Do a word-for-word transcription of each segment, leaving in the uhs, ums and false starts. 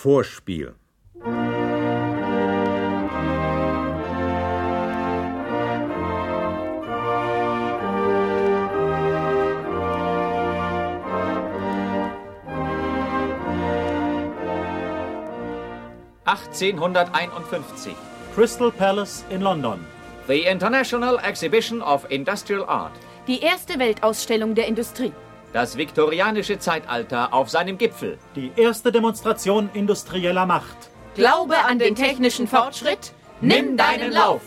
Vorspiel. achtzehnhunderteinundfünfzig. Crystal Palace in London. The International Exhibition of Industrial Art. Die erste Weltausstellung der Industrie. Das viktorianische Zeitalter auf seinem Gipfel. Die erste Demonstration industrieller Macht. Glaube an den technischen Fortschritt. Nimm deinen Lauf.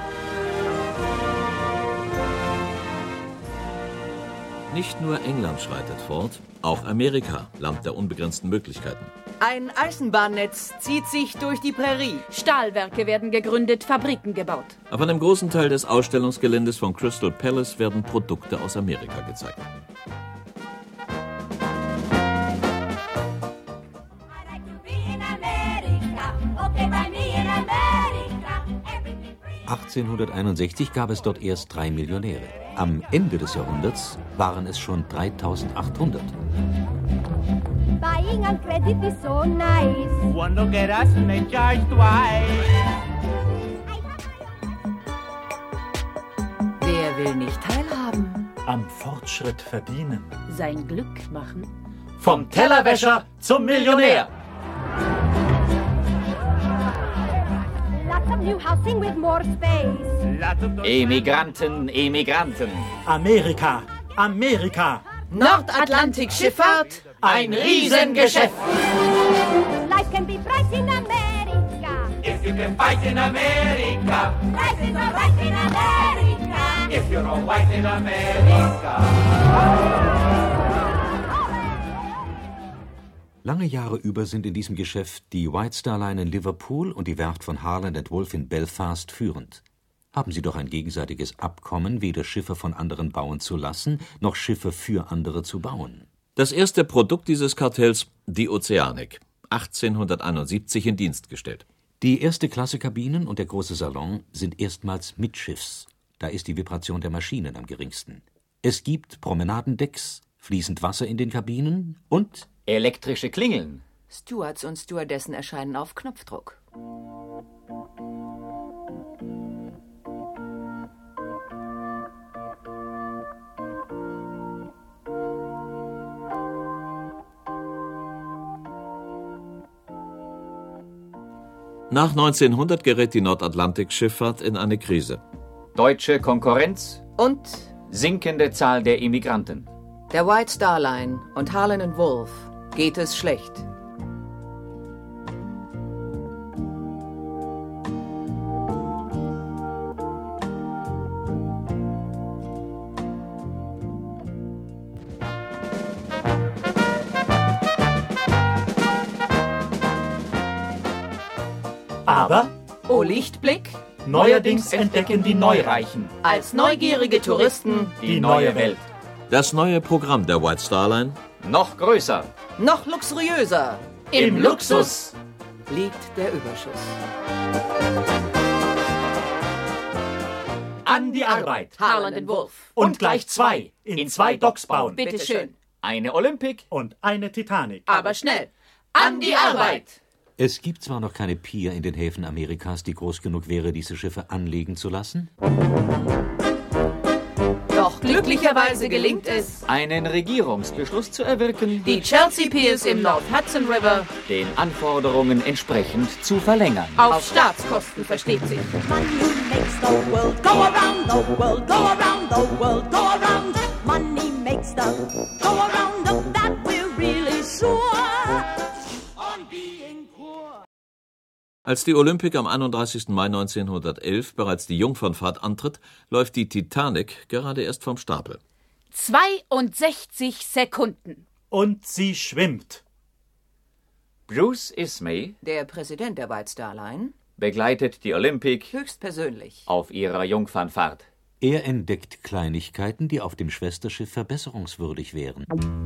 Nicht nur England schreitet fort, auch Amerika, Land der unbegrenzten Möglichkeiten. Ein Eisenbahnnetz zieht sich durch die Prärie. Stahlwerke werden gegründet, Fabriken gebaut. Auf einem großen Teil des Ausstellungsgeländes von Crystal Palace werden Produkte aus Amerika gezeigt. achtzehnhunderteinundsechzig gab es dort erst drei Millionäre. Am Ende des Jahrhunderts waren es schon dreitausendachthundert. Buying on credit is so nice. One look at us and they charge twice. Wer will nicht teilhaben? Am Fortschritt verdienen. Sein Glück machen. Vom Tellerwäscher zum Millionär. Lots of new housing with more space. Emigranten, Emigranten. Amerika, Amerika. Nordatlantik-Schifffahrt. Ein Riesengeschäft. Life can be bright in America. If you can fight in America. Life is alright in America. If you're all white in America. Lange Jahre über sind in diesem Geschäft die White Star Line in Liverpool und die Werft von Harland and Wolff in Belfast führend. Haben sie doch ein gegenseitiges Abkommen, weder Schiffe von anderen bauen zu lassen, noch Schiffe für andere zu bauen. Das erste Produkt dieses Kartells, die Ozeanik, achtzehnhunderteinundsiebzig in Dienst gestellt. Die Erste-Klasse-Kabinen und der große Salon sind erstmals Mittschiffs. Da ist die Vibration der Maschinen am geringsten. Es gibt Promenadendecks, fließend Wasser in den Kabinen und elektrische Klingeln. Stewards und Stewardessen erscheinen auf Knopfdruck. Nach neunzehnhundert gerät die Nordatlantikschifffahrt in eine Krise. Deutsche Konkurrenz Und sinkende Zahl der Immigranten. der White Star Line und Harland and Wolff geht es schlecht. Aber Oh Lichtblick, neuerdings entdecken die Neureichen als neugierige Touristen die neue Welt. Das neue Programm der White Star Line, Noch größer. noch luxuriöser Im Luxus. liegt der Überschuss. An die Arbeit. Harland and Wolff. Und gleich zwei. In zwei Docks bauen. Bitte schön. Eine Olympik. Und eine Titanic. Aber schnell. An die Arbeit! es gibt zwar noch keine Pier in den Häfen Amerikas, die groß genug wäre, diese Schiffe anlegen zu lassen. Doch glücklicherweise gelingt es, Einen Regierungsbeschluss zu erwirken, die Chelsea Piers im North Hudson River den Anforderungen entsprechend zu verlängern. auf Staatskosten, versteht sich. Money makes the world go around, the world go around, the world go around. Money makes the go around, of that we're really sure. On being poor. als die Olympik am einunddreißigsten Mai neunzehnhundertelf bereits die Jungfernfahrt antritt, läuft die Titanic gerade erst vom Stapel. zweiundsechzig Sekunden. Und sie schwimmt. Bruce Ismay Der Präsident der White Star Line, begleitet die Olympik höchstpersönlich. auf ihrer Jungfernfahrt. Er entdeckt Kleinigkeiten, die auf dem Schwesterschiff verbesserungswürdig wären.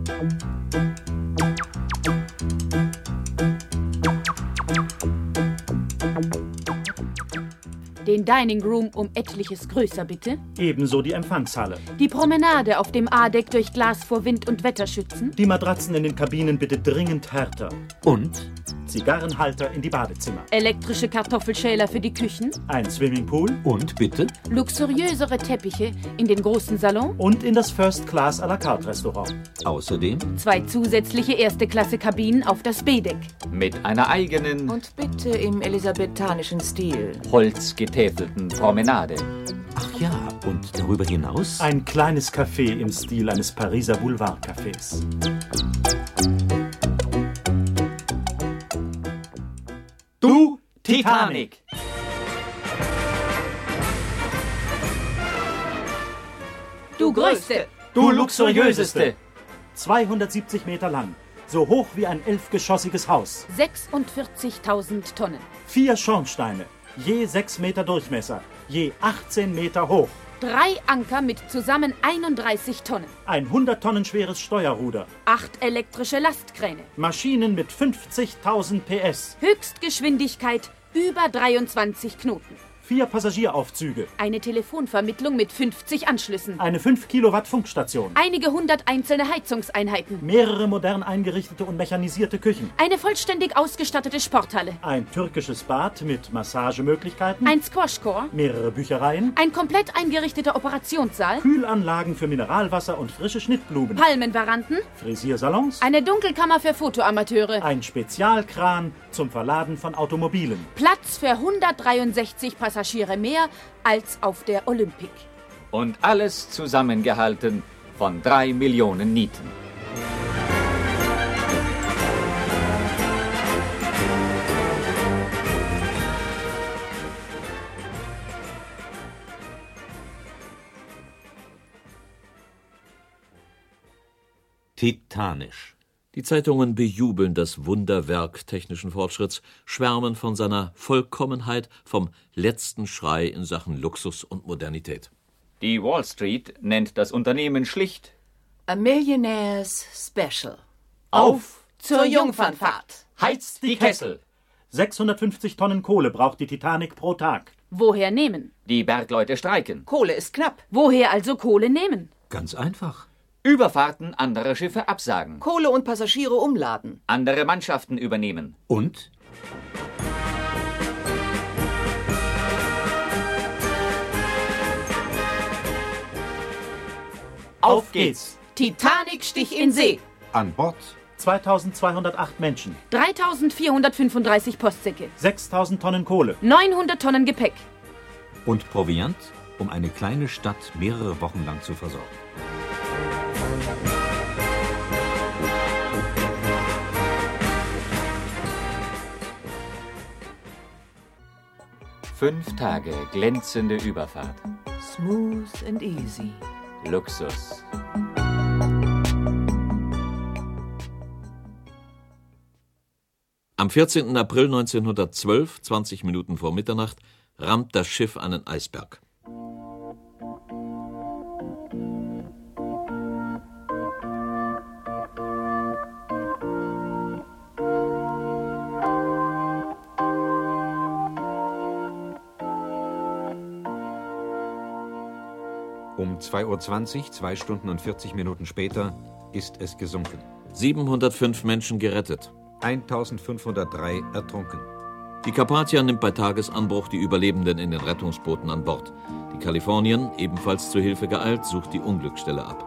Den Dining Room um etliches größer, bitte. Ebenso die Empfangshalle. Die Promenade auf dem A-Deck durch Glas vor Wind und Wetter schützen. Die Matratzen in den Kabinen bitte dringend härter. Und Zigarrenhalter in die Badezimmer. Elektrische Kartoffelschäler für die Küchen. Ein Swimmingpool. Und bitte? Luxuriösere Teppiche in den großen Salon. Und in das First-Class à la carte Restaurant. Außerdem? Zwei zusätzliche Erste-Klasse-Kabinen auf das B-Deck. Mit einer eigenen, Und bitte im elisabethanischen Stil. holzgetäfelten Promenade. Ach ja, und darüber hinaus? Ein kleines Café im Stil eines Pariser Boulevardcafés. Du, Titanic! Du Größte! Du luxuriöseste! zweihundertsiebzig Meter lang, so hoch wie ein elfgeschossiges Haus. sechsundvierzigtausend Tonnen. Vier Schornsteine, je sechs Meter Durchmesser, je achtzehn Meter hoch. Drei Anker mit zusammen einunddreißig Tonnen. Ein hundert Tonnen schweres Steuerruder. Acht elektrische Lastkräne. Maschinen mit fünfzigtausend P S. Höchstgeschwindigkeit über dreiundzwanzig Knoten. Vier Passagieraufzüge. Eine Telefonvermittlung mit fünfzig Anschlüssen. Eine fünf Kilowatt Funkstation. Einige hundert einzelne Heizungseinheiten. Mehrere modern eingerichtete und mechanisierte Küchen. Eine vollständig ausgestattete Sporthalle. Ein türkisches Bad mit Massagemöglichkeiten. Ein Squashcore. Mehrere Büchereien. Ein komplett eingerichteter Operationssaal. Kühlanlagen für Mineralwasser und frische Schnittblumen. Palmenveranden. Frisiersalons. Eine Dunkelkammer für Fotoamateure. Ein Spezialkran zum Verladen von Automobilen. Platz für hundertdreiundsechzig Passagiere mehr als auf der Olympic. Und alles zusammengehalten von drei Millionen Nieten. Titanisch. Die Zeitungen bejubeln das Wunderwerk technischen Fortschritts, schwärmen von seiner Vollkommenheit, vom letzten Schrei in Sachen Luxus und Modernität. Die Wall Street nennt das Unternehmen schlicht A Millionaire's Special. auf, Zur Jungfernfahrt. heizt die Kessel. sechshundertfünfzig Tonnen Kohle braucht die Titanic pro Tag. Woher nehmen? Die Bergleute streiken. Kohle ist knapp. Woher also Kohle nehmen? Ganz einfach. Überfahrten anderer Schiffe absagen. Kohle und Passagiere umladen. Andere Mannschaften übernehmen. Und? Auf geht's! Titanic stich in See. An Bord zweitausendzweihundertacht Menschen. dreitausendvierhundertfünfunddreißig Postsäcke. sechstausend Tonnen Kohle. neunhundert Tonnen Gepäck. und Proviant, um eine kleine Stadt mehrere Wochen lang zu versorgen. Fünf Tage glänzende Überfahrt. Smooth and easy. Luxus. Am vierzehnten April neunzehnhundertzwölf, zwanzig Minuten vor Mitternacht, rammt das Schiff einen Eisberg. Um zwei Uhr zwanzig, zwei Stunden und vierzig Minuten später, ist es gesunken. siebenhundertfünf Menschen gerettet. eintausendfünfhundertdrei ertrunken. Die Carpathia nimmt bei Tagesanbruch die Überlebenden in den Rettungsbooten an Bord. Die Californian, ebenfalls zur Hilfe geeilt, sucht die Unglücksstelle ab.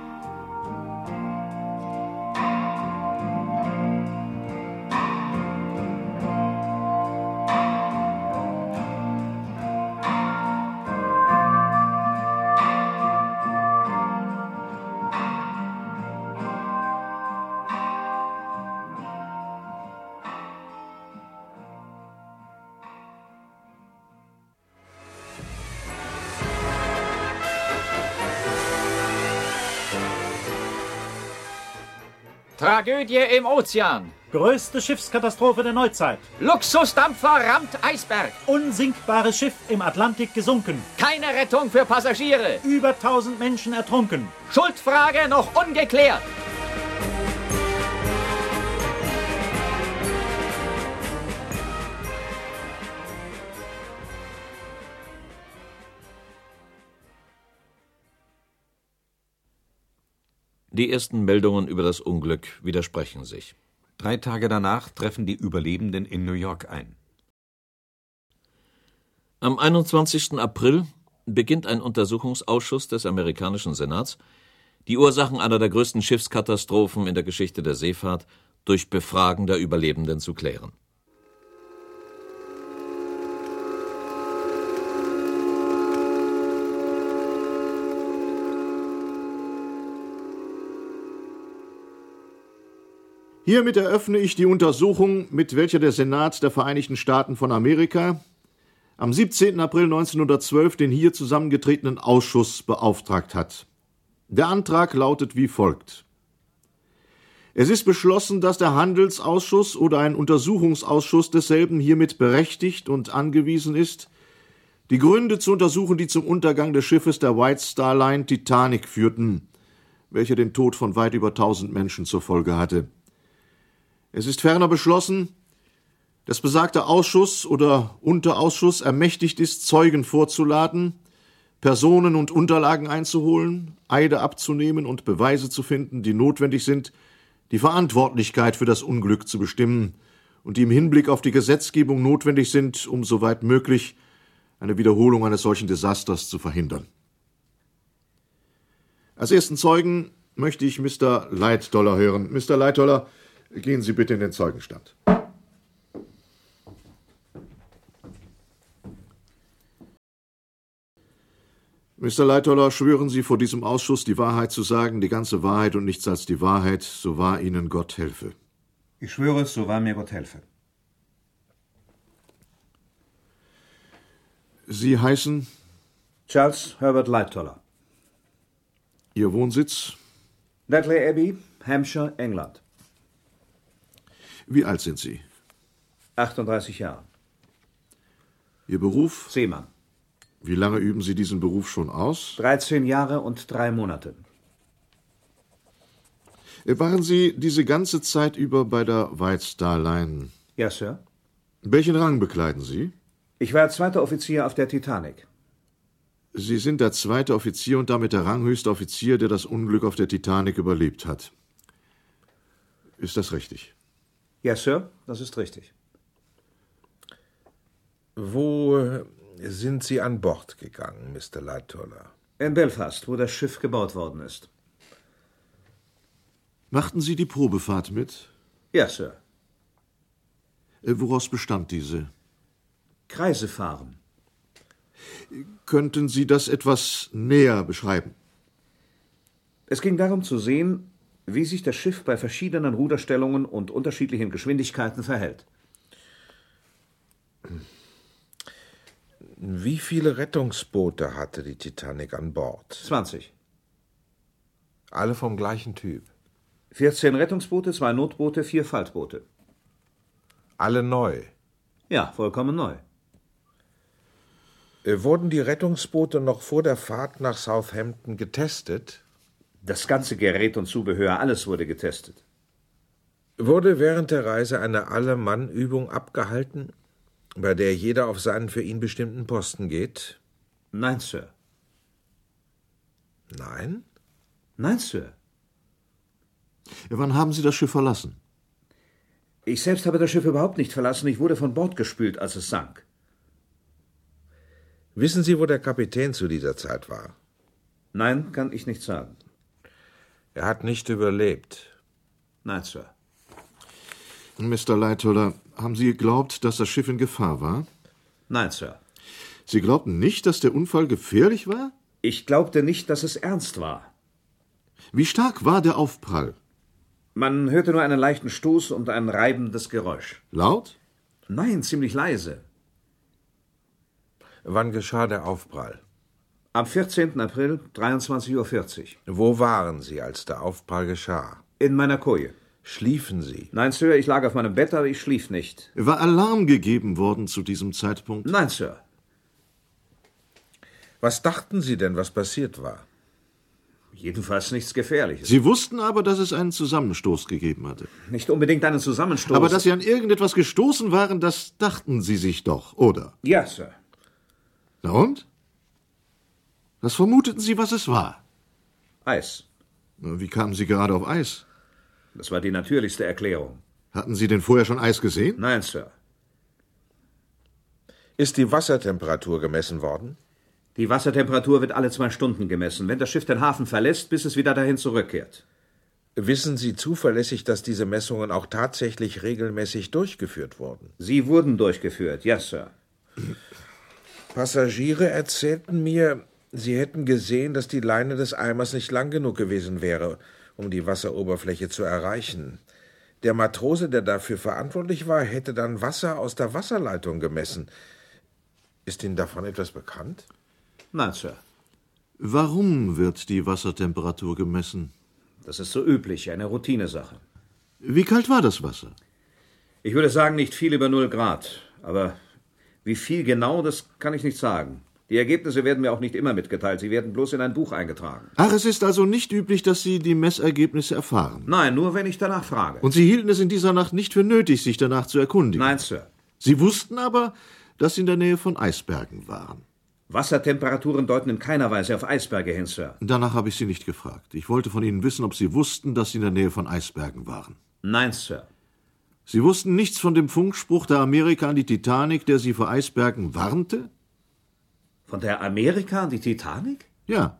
Tragödie im Ozean. Größte Schiffskatastrophe der Neuzeit. Luxusdampfer rammt Eisberg. Unsinkbares Schiff im Atlantik gesunken. Keine Rettung für Passagiere. Über tausend Menschen ertrunken. Schuldfrage noch ungeklärt. Die ersten Meldungen über das Unglück widersprechen sich. Drei Tage danach treffen die Überlebenden in New York ein. Am einundzwanzigsten April beginnt ein Untersuchungsausschuss des amerikanischen Senats, die Ursachen einer der größten Schiffskatastrophen in der Geschichte der Seefahrt durch Befragen der Überlebenden zu klären. Hiermit eröffne ich die Untersuchung, mit welcher der Senat der Vereinigten Staaten von Amerika am siebzehnten April neunzehnhundertzwölf den hier zusammengetretenen Ausschuss beauftragt hat. Der Antrag lautet wie folgt. Es ist beschlossen, dass der Handelsausschuss oder ein Untersuchungsausschuss desselben hiermit berechtigt und angewiesen ist, die Gründe zu untersuchen, die zum Untergang des Schiffes der White Star Line Titanic führten, welcher den Tod von weit über tausend Menschen zur Folge hatte. Es ist ferner beschlossen, dass besagter Ausschuss oder Unterausschuss ermächtigt ist, Zeugen vorzuladen, Personen und Unterlagen einzuholen, Eide abzunehmen und Beweise zu finden, die notwendig sind, die Verantwortlichkeit für das Unglück zu bestimmen und die im Hinblick auf die Gesetzgebung notwendig sind, um soweit möglich eine Wiederholung eines solchen Desasters zu verhindern. Als ersten Zeugen möchte ich Mister Lightoller hören. Mister Lightoller, gehen Sie bitte in den Zeugenstand. Mister Lightoller, schwören Sie vor diesem Ausschuss, die Wahrheit zu sagen, die ganze Wahrheit und nichts als die Wahrheit, so wahr Ihnen Gott helfe. Ich schwöre es, so wahr mir Gott helfe. Sie heißen? Charles Herbert Lightoller. Ihr Wohnsitz? Dudley Abbey, Hampshire, England. Wie alt sind Sie? achtunddreißig Jahre. Ihr Beruf? Seemann. Wie lange üben Sie diesen Beruf schon aus? dreizehn Jahre und drei Monate. Waren Sie diese ganze Zeit über bei der White Star Line? Ja, Sir. Welchen Rang bekleiden Sie? Ich war zweiter Offizier auf der Titanic. Sie sind der zweite Offizier und damit der ranghöchste Offizier, der das Unglück auf der Titanic überlebt hat. Ist das richtig? Ja, Sir, das ist richtig. Wo sind Sie an Bord gegangen, Mister Lightoller? In Belfast, wo das Schiff gebaut worden ist. Machten Sie die Probefahrt mit? Ja, Sir. Woraus bestand diese? Kreise fahren. Könnten Sie das etwas näher beschreiben? Es ging darum zu sehen, wie sich das Schiff bei verschiedenen Ruderstellungen und unterschiedlichen Geschwindigkeiten verhält. Wie viele Rettungsboote hatte die Titanic an Bord? zwanzig. Alle vom gleichen Typ? vierzehn Rettungsboote, zwei Notboote, vier Faltboote. Alle neu? Ja, vollkommen neu. Wurden die Rettungsboote noch vor der Fahrt nach Southampton getestet? Das ganze Gerät und Zubehör, alles wurde getestet. Wurde während der Reise eine Alle-Mann-Übung abgehalten, bei der jeder auf seinen für ihn bestimmten Posten geht? Nein, Sir. Nein? Nein, Sir. Wann haben Sie das Schiff verlassen? Ich selbst habe das Schiff überhaupt nicht verlassen. Ich wurde von Bord gespült, als es sank. Wissen Sie, wo der Kapitän zu dieser Zeit war? Nein, kann ich nicht sagen. Er hat nicht überlebt. Nein, Sir. Mister Lightoller, haben Sie geglaubt, dass das Schiff in Gefahr war? Nein, Sir. Sie glaubten nicht, dass der Unfall gefährlich war? Ich glaubte nicht, dass es ernst war. Wie stark war der Aufprall? Man hörte nur einen leichten Stoß und ein reibendes Geräusch. Laut? Nein, ziemlich leise. Wann geschah der Aufprall? Am vierzehnten April, dreiundzwanzig Uhr vierzig. Wo waren Sie, als der Aufprall geschah? In meiner Koje. Schliefen Sie? Nein, Sir, ich lag auf meinem Bett, aber ich schlief nicht. War Alarm gegeben worden zu diesem Zeitpunkt? Nein, Sir. Was dachten Sie denn, was passiert war? Jedenfalls nichts Gefährliches. Sie wussten aber, dass es einen Zusammenstoß gegeben hatte. Nicht unbedingt einen Zusammenstoß. Aber dass Sie an irgendetwas gestoßen waren, das dachten Sie sich doch, oder? Ja, Sir. Na und? Was vermuteten Sie, was es war? Eis. Wie kamen Sie gerade auf Eis? Das war die natürlichste Erklärung. Hatten Sie denn vorher schon Eis gesehen? Nein, Sir. Ist die Wassertemperatur gemessen worden? Die Wassertemperatur wird alle zwei Stunden gemessen, wenn das Schiff den Hafen verlässt, bis es wieder dahin zurückkehrt. Wissen Sie zuverlässig, dass diese Messungen auch tatsächlich regelmäßig durchgeführt wurden? Sie wurden durchgeführt, ja, Sir. Passagiere erzählten mir, sie hätten gesehen, dass die Leine des Eimers nicht lang genug gewesen wäre, um die Wasseroberfläche zu erreichen. Der Matrose, der dafür verantwortlich war, hätte dann Wasser aus der Wasserleitung gemessen. Ist Ihnen davon etwas bekannt? Nein, Sir. Warum wird die Wassertemperatur gemessen? Das ist so üblich, eine Routinesache. Wie kalt war das Wasser? Ich würde sagen, nicht viel über null Grad. Aber wie viel genau, das kann ich nicht sagen. Die Ergebnisse werden mir auch nicht immer mitgeteilt. Sie werden bloß in ein Buch eingetragen. Ach, es ist also nicht üblich, dass Sie die Messergebnisse erfahren? Nein, nur wenn ich danach frage. Und Sie hielten es in dieser Nacht nicht für nötig, sich danach zu erkundigen? Nein, Sir. Sie wussten aber, dass Sie in der Nähe von Eisbergen waren. Wassertemperaturen deuten in keiner Weise auf Eisberge hin, Sir. Danach habe ich Sie nicht gefragt. Ich wollte von Ihnen wissen, ob Sie wussten, dass Sie in der Nähe von Eisbergen waren. Nein, Sir. Sie wussten nichts von dem Funkspruch der Amerika an die Titanic, der Sie vor Eisbergen warnte? Von der Amerika an die Titanic? Ja.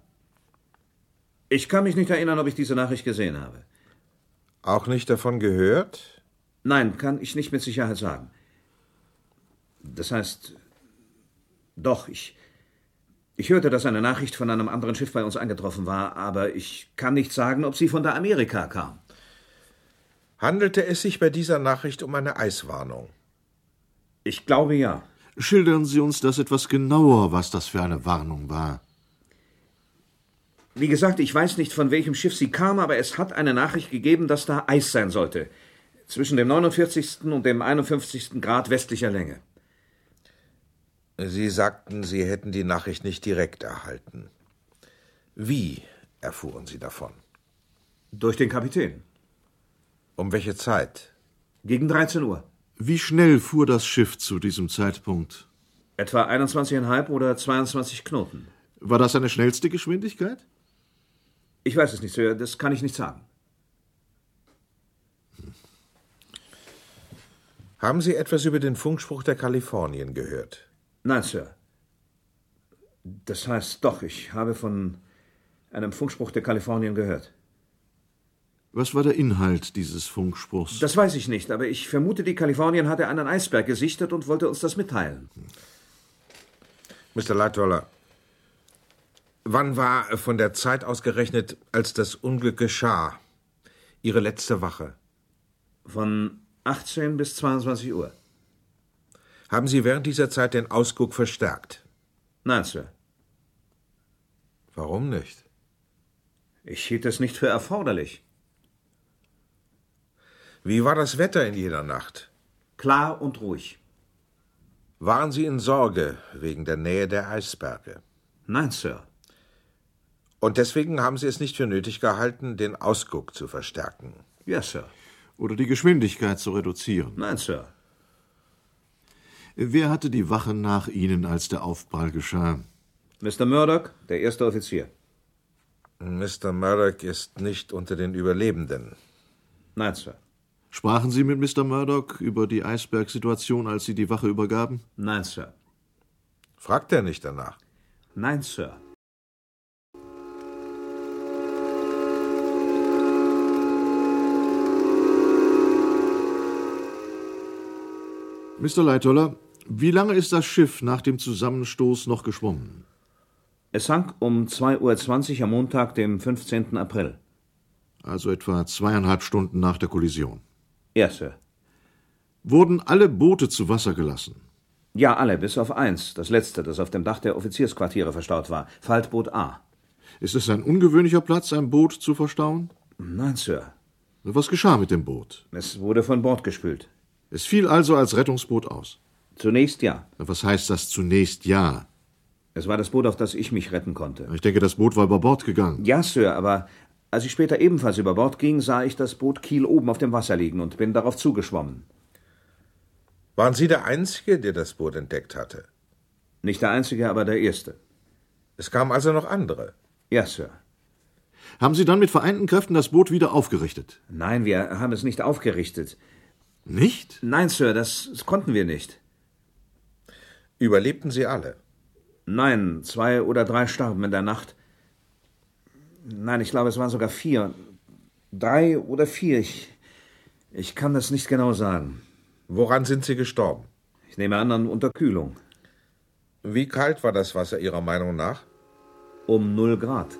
Ich kann mich nicht erinnern, ob ich diese Nachricht gesehen habe. Auch nicht davon gehört? Nein, kann ich nicht mit Sicherheit sagen. Das heißt, doch, ich... Ich hörte, dass eine Nachricht von einem anderen Schiff bei uns eingetroffen war, aber ich kann nicht sagen, ob sie von der Amerika kam. Handelte es sich bei dieser Nachricht um eine Eiswarnung? Ich glaube, ja. Schildern Sie uns das etwas genauer, was das für eine Warnung war. Wie gesagt, ich weiß nicht, von welchem Schiff sie kam, aber es hat eine Nachricht gegeben, dass da Eis sein sollte. Zwischen dem neunundvierzigsten und dem einundfünfzigsten Grad westlicher Länge. Sie sagten, Sie hätten die Nachricht nicht direkt erhalten. Wie erfuhren Sie davon? Durch den Kapitän. Um welche Zeit? Gegen dreizehn Uhr. Wie schnell fuhr das Schiff zu diesem Zeitpunkt? Etwa einundzwanzig Komma fünf oder zweiundzwanzig Knoten. War das seine schnellste Geschwindigkeit? Ich weiß es nicht, Sir. Das kann ich nicht sagen. Haben Sie etwas über den Funkspruch der Kalifornien gehört? Nein, Sir. Das heißt, doch, ich habe von einem Funkspruch der Kalifornien gehört. Was war der Inhalt dieses Funkspruchs? Das weiß ich nicht, aber ich vermute, die Kalifornien hatte einen Eisberg gesichtet und wollte uns das mitteilen. Mister Lightoller, wann war von der Zeit ausgerechnet, als das Unglück geschah, Ihre letzte Wache? Von achtzehn bis zweiundzwanzig Uhr. Haben Sie während dieser Zeit den Ausguck verstärkt? Nein, Sir. Warum nicht? Ich hielt es nicht für erforderlich. Wie war das Wetter in jener Nacht? Klar und ruhig. Waren Sie in Sorge wegen der Nähe der Eisberge? Nein, Sir. Und deswegen haben Sie es nicht für nötig gehalten, den Ausguck zu verstärken? Ja, Sir. Oder die Geschwindigkeit zu reduzieren? Nein, Sir. Wer hatte die Wache nach Ihnen, als der Aufprall geschah? Mister Murdoch, der erste Offizier. Mister Murdoch ist nicht unter den Überlebenden. Nein, Sir. Sprachen Sie mit Mister Murdoch über die Eisbergsituation, als Sie die Wache übergaben? Nein, Sir. Fragt er nicht danach? Nein, Sir. Mister Lightoller, wie lange ist das Schiff nach dem Zusammenstoß noch geschwommen? Es sank um zwei Uhr zwanzig am Montag, dem fünfzehnten April. Also etwa zweieinhalb Stunden nach der Kollision. Ja, Sir. Wurden alle Boote zu Wasser gelassen? Ja, alle, bis auf eins, das letzte, das auf dem Dach der Offiziersquartiere verstaut war. Faltboot A. Ist es ein ungewöhnlicher Platz, ein Boot zu verstauen? Nein, Sir. Was geschah mit dem Boot? Es wurde von Bord gespült. Es fiel also als Rettungsboot aus? Zunächst ja. Was heißt das zunächst ja? Es war das Boot, auf das ich mich retten konnte. Ich denke, das Boot war über Bord gegangen. Ja, Sir, aber als ich später ebenfalls über Bord ging, sah ich das Boot Kiel oben auf dem Wasser liegen und bin darauf zugeschwommen. Waren Sie der Einzige, der das Boot entdeckt hatte? Nicht der Einzige, aber der Erste. Es kamen also noch andere? Ja, Sir. Haben Sie dann mit vereinten Kräften das Boot wieder aufgerichtet? Nein, wir haben es nicht aufgerichtet. Nicht? Nein, Sir, das, das konnten wir nicht. Überlebten Sie alle? Nein, zwei oder drei starben in der Nacht. Nein, ich glaube, es waren sogar vier. Drei oder vier. Ich, ich kann das nicht genau sagen. Woran sind Sie gestorben? Ich nehme an, an Unterkühlung. Wie kalt war das Wasser Ihrer Meinung nach? Um null Grad.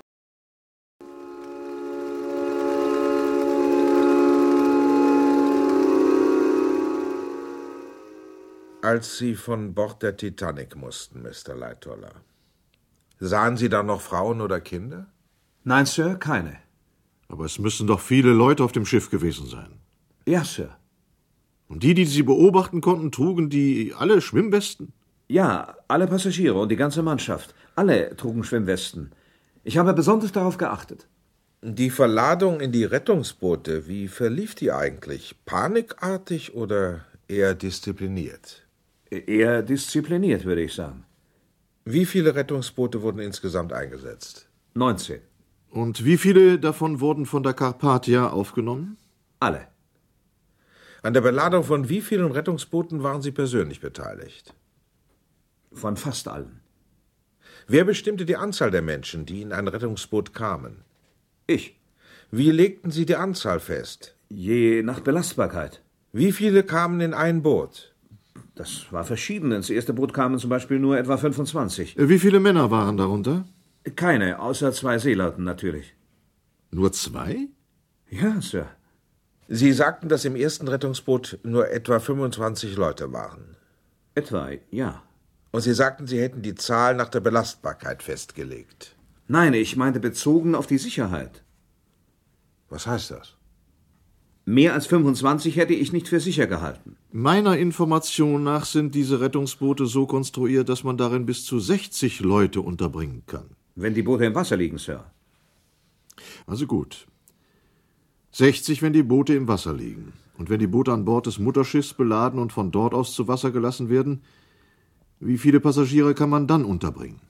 Als Sie von Bord der Titanic mussten, Mister Lightoller, sahen Sie da noch Frauen oder Kinder? Nein, Sir, keine. Aber es müssen doch viele Leute auf dem Schiff gewesen sein. Ja, Sir. Und die, die Sie beobachten konnten, trugen die alle Schwimmwesten? Ja, alle Passagiere und die ganze Mannschaft. Alle trugen Schwimmwesten. Ich habe besonders darauf geachtet. Die Verladung in die Rettungsboote, wie verlief die eigentlich? Panikartig oder eher diszipliniert? Eher diszipliniert, würde ich sagen. Wie viele Rettungsboote wurden insgesamt eingesetzt? neunzehn. Und wie viele davon wurden von der Carpathia aufgenommen? Alle. An der Beladung von wie vielen Rettungsbooten waren Sie persönlich beteiligt? Von fast allen. Wer bestimmte die Anzahl der Menschen, die in ein Rettungsboot kamen? Ich. Wie legten Sie die Anzahl fest? Je nach Belastbarkeit. Wie viele kamen in ein Boot? Das war verschieden. Ins erste Boot kamen zum Beispiel nur etwa fünfundzwanzig. Wie viele Männer waren darunter? Keine, außer zwei Seeleuten natürlich. Nur zwei? Ja, Sir. Sie sagten, dass im ersten Rettungsboot nur etwa fünfundzwanzig Leute waren. Etwa, ja. Und Sie sagten, Sie hätten die Zahl nach der Belastbarkeit festgelegt. Nein, ich meinte bezogen auf die Sicherheit. Was heißt das? Mehr als fünfundzwanzig hätte ich nicht für sicher gehalten. Meiner Information nach sind diese Rettungsboote so konstruiert, dass man darin bis zu sechzig Leute unterbringen kann. Wenn die Boote im Wasser liegen, Sir. Also gut. sechzig, wenn die Boote im Wasser liegen. Und wenn die Boote an Bord des Mutterschiffs beladen und von dort aus zu Wasser gelassen werden, wie viele Passagiere kann man dann unterbringen?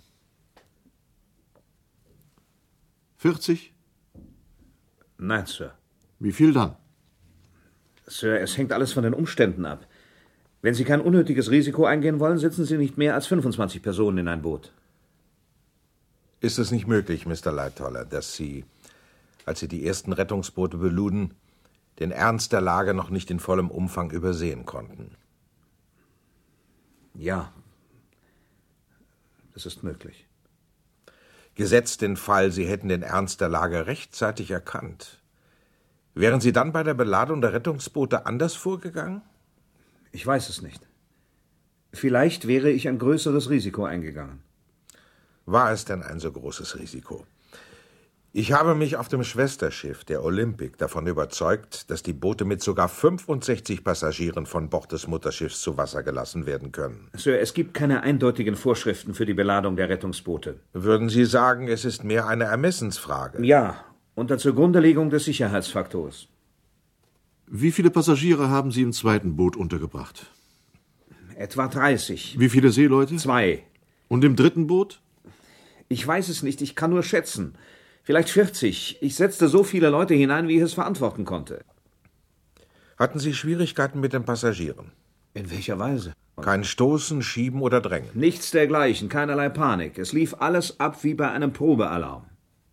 vierzig? Nein, Sir. Wie viel dann? Sir, es hängt alles von den Umständen ab. Wenn Sie kein unnötiges Risiko eingehen wollen, setzen Sie nicht mehr als fünfundzwanzig Personen in ein Boot. Ist es nicht möglich, Mister Lightoller, dass Sie, als Sie die ersten Rettungsboote beluden, den Ernst der Lage noch nicht in vollem Umfang übersehen konnten? Ja, das ist möglich. Gesetzt den Fall, Sie hätten den Ernst der Lage rechtzeitig erkannt. Wären Sie dann bei der Beladung der Rettungsboote anders vorgegangen? Ich weiß es nicht. Vielleicht wäre ich ein größeres Risiko eingegangen. War es denn ein so großes Risiko? Ich habe mich auf dem Schwesterschiff, der Olympic, davon überzeugt, dass die Boote mit sogar fünfundsechzig Passagieren von Bord des Mutterschiffs zu Wasser gelassen werden können. Sir, es gibt keine eindeutigen Vorschriften für die Beladung der Rettungsboote. Würden Sie sagen, es ist mehr eine Ermessensfrage? Ja, unter Zugrundelegung des Sicherheitsfaktors. Wie viele Passagiere haben Sie im zweiten Boot untergebracht? Etwa dreißig. Wie viele Seeleute? Zwei. Und im dritten Boot? Ich weiß es nicht, ich kann nur schätzen. Vielleicht vierzig. Ich setzte so viele Leute hinein, wie ich es verantworten konnte. Hatten Sie Schwierigkeiten mit den Passagieren? In welcher Weise? Kein Stoßen, Schieben oder Drängen? Nichts dergleichen, keinerlei Panik. Es lief alles ab wie bei einem Probealarm.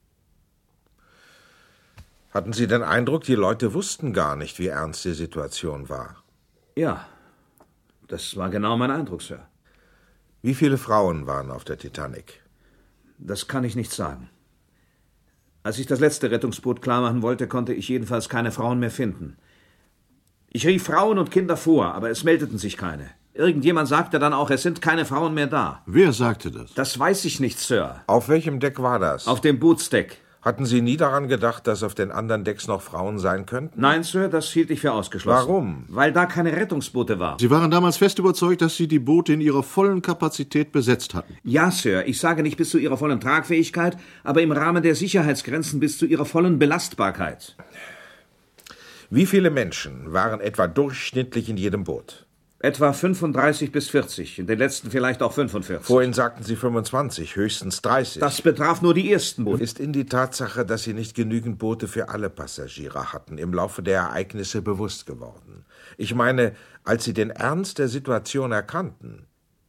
Hatten Sie den Eindruck, die Leute wussten gar nicht, wie ernst die Situation war? Ja, das war genau mein Eindruck, Sir. Wie viele Frauen waren auf der Titanic? Das kann ich nicht sagen. Als ich das letzte Rettungsboot klarmachen wollte, konnte ich jedenfalls keine Frauen mehr finden. Ich rief Frauen und Kinder vor, aber es meldeten sich keine. Irgendjemand sagte dann auch, es sind keine Frauen mehr da. Wer sagte das? Das weiß ich nicht, Sir. Auf welchem Deck war das? Auf dem Bootsdeck. Hatten Sie nie daran gedacht, dass auf den anderen Decks noch Frauen sein könnten? Nein, Sir, das hielt ich für ausgeschlossen. Warum? Weil da keine Rettungsboote waren. Sie waren damals fest überzeugt, dass Sie die Boote in ihrer vollen Kapazität besetzt hatten. Ja, Sir, ich sage nicht bis zu ihrer vollen Tragfähigkeit, aber im Rahmen der Sicherheitsgrenzen bis zu ihrer vollen Belastbarkeit. Wie viele Menschen waren etwa durchschnittlich in jedem Boot? Etwa fünfunddreißig bis vierzig, in den letzten vielleicht auch fünfundvierzig. Vorhin sagten Sie fünfundzwanzig, höchstens dreißig. Das betraf nur die ersten Boote. Ist Ihnen die Tatsache, dass Sie nicht genügend Boote für alle Passagiere hatten, im Laufe der Ereignisse bewusst geworden? Ich meine, als Sie den Ernst der Situation erkannten.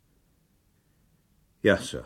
Ja, Sir.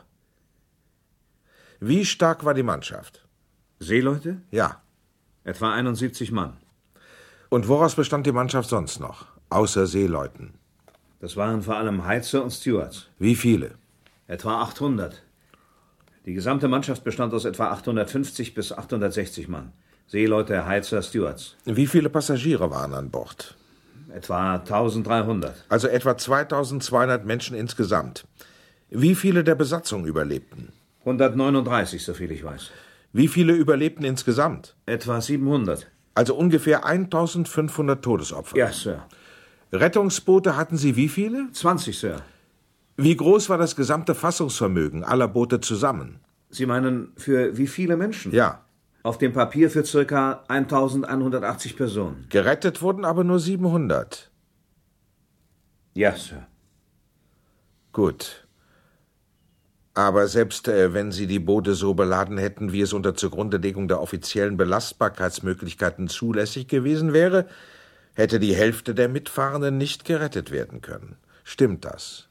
Wie stark war die Mannschaft? Seeleute? Ja. Etwa einundsiebzig Mann. Und woraus bestand die Mannschaft sonst noch, außer Seeleuten? Das waren vor allem Heizer und Stewards. Wie viele? Etwa achthundert. Die gesamte Mannschaft bestand aus etwa achthundertfünfzig bis achthundertsechzig Mann. Seeleute, Heizer, Stewards. Wie viele Passagiere waren an Bord? Etwa eintausenddreihundert. Also etwa zweitausendzweihundert Menschen insgesamt. Wie viele der Besatzung überlebten? hundertneununddreißig, soviel ich weiß. Wie viele überlebten insgesamt? Etwa siebenhundert. Also ungefähr eintausendfünfhundert Todesopfer. Ja, Sir. Rettungsboote hatten Sie wie viele? zwanzig, Sir. Wie groß war das gesamte Fassungsvermögen aller Boote zusammen? Sie meinen, für wie viele Menschen? Ja. Auf dem Papier für ca. eintausendeinhundertachtzig Personen. Gerettet wurden aber nur siebenhundert. Ja, Sir. Gut. Aber selbst äh, wenn Sie die Boote so beladen hätten, wie es unter Zugrundelegung der offiziellen Belastbarkeitsmöglichkeiten zulässig gewesen wäre, hätte die Hälfte der Mitfahrenden nicht gerettet werden können. Stimmt das?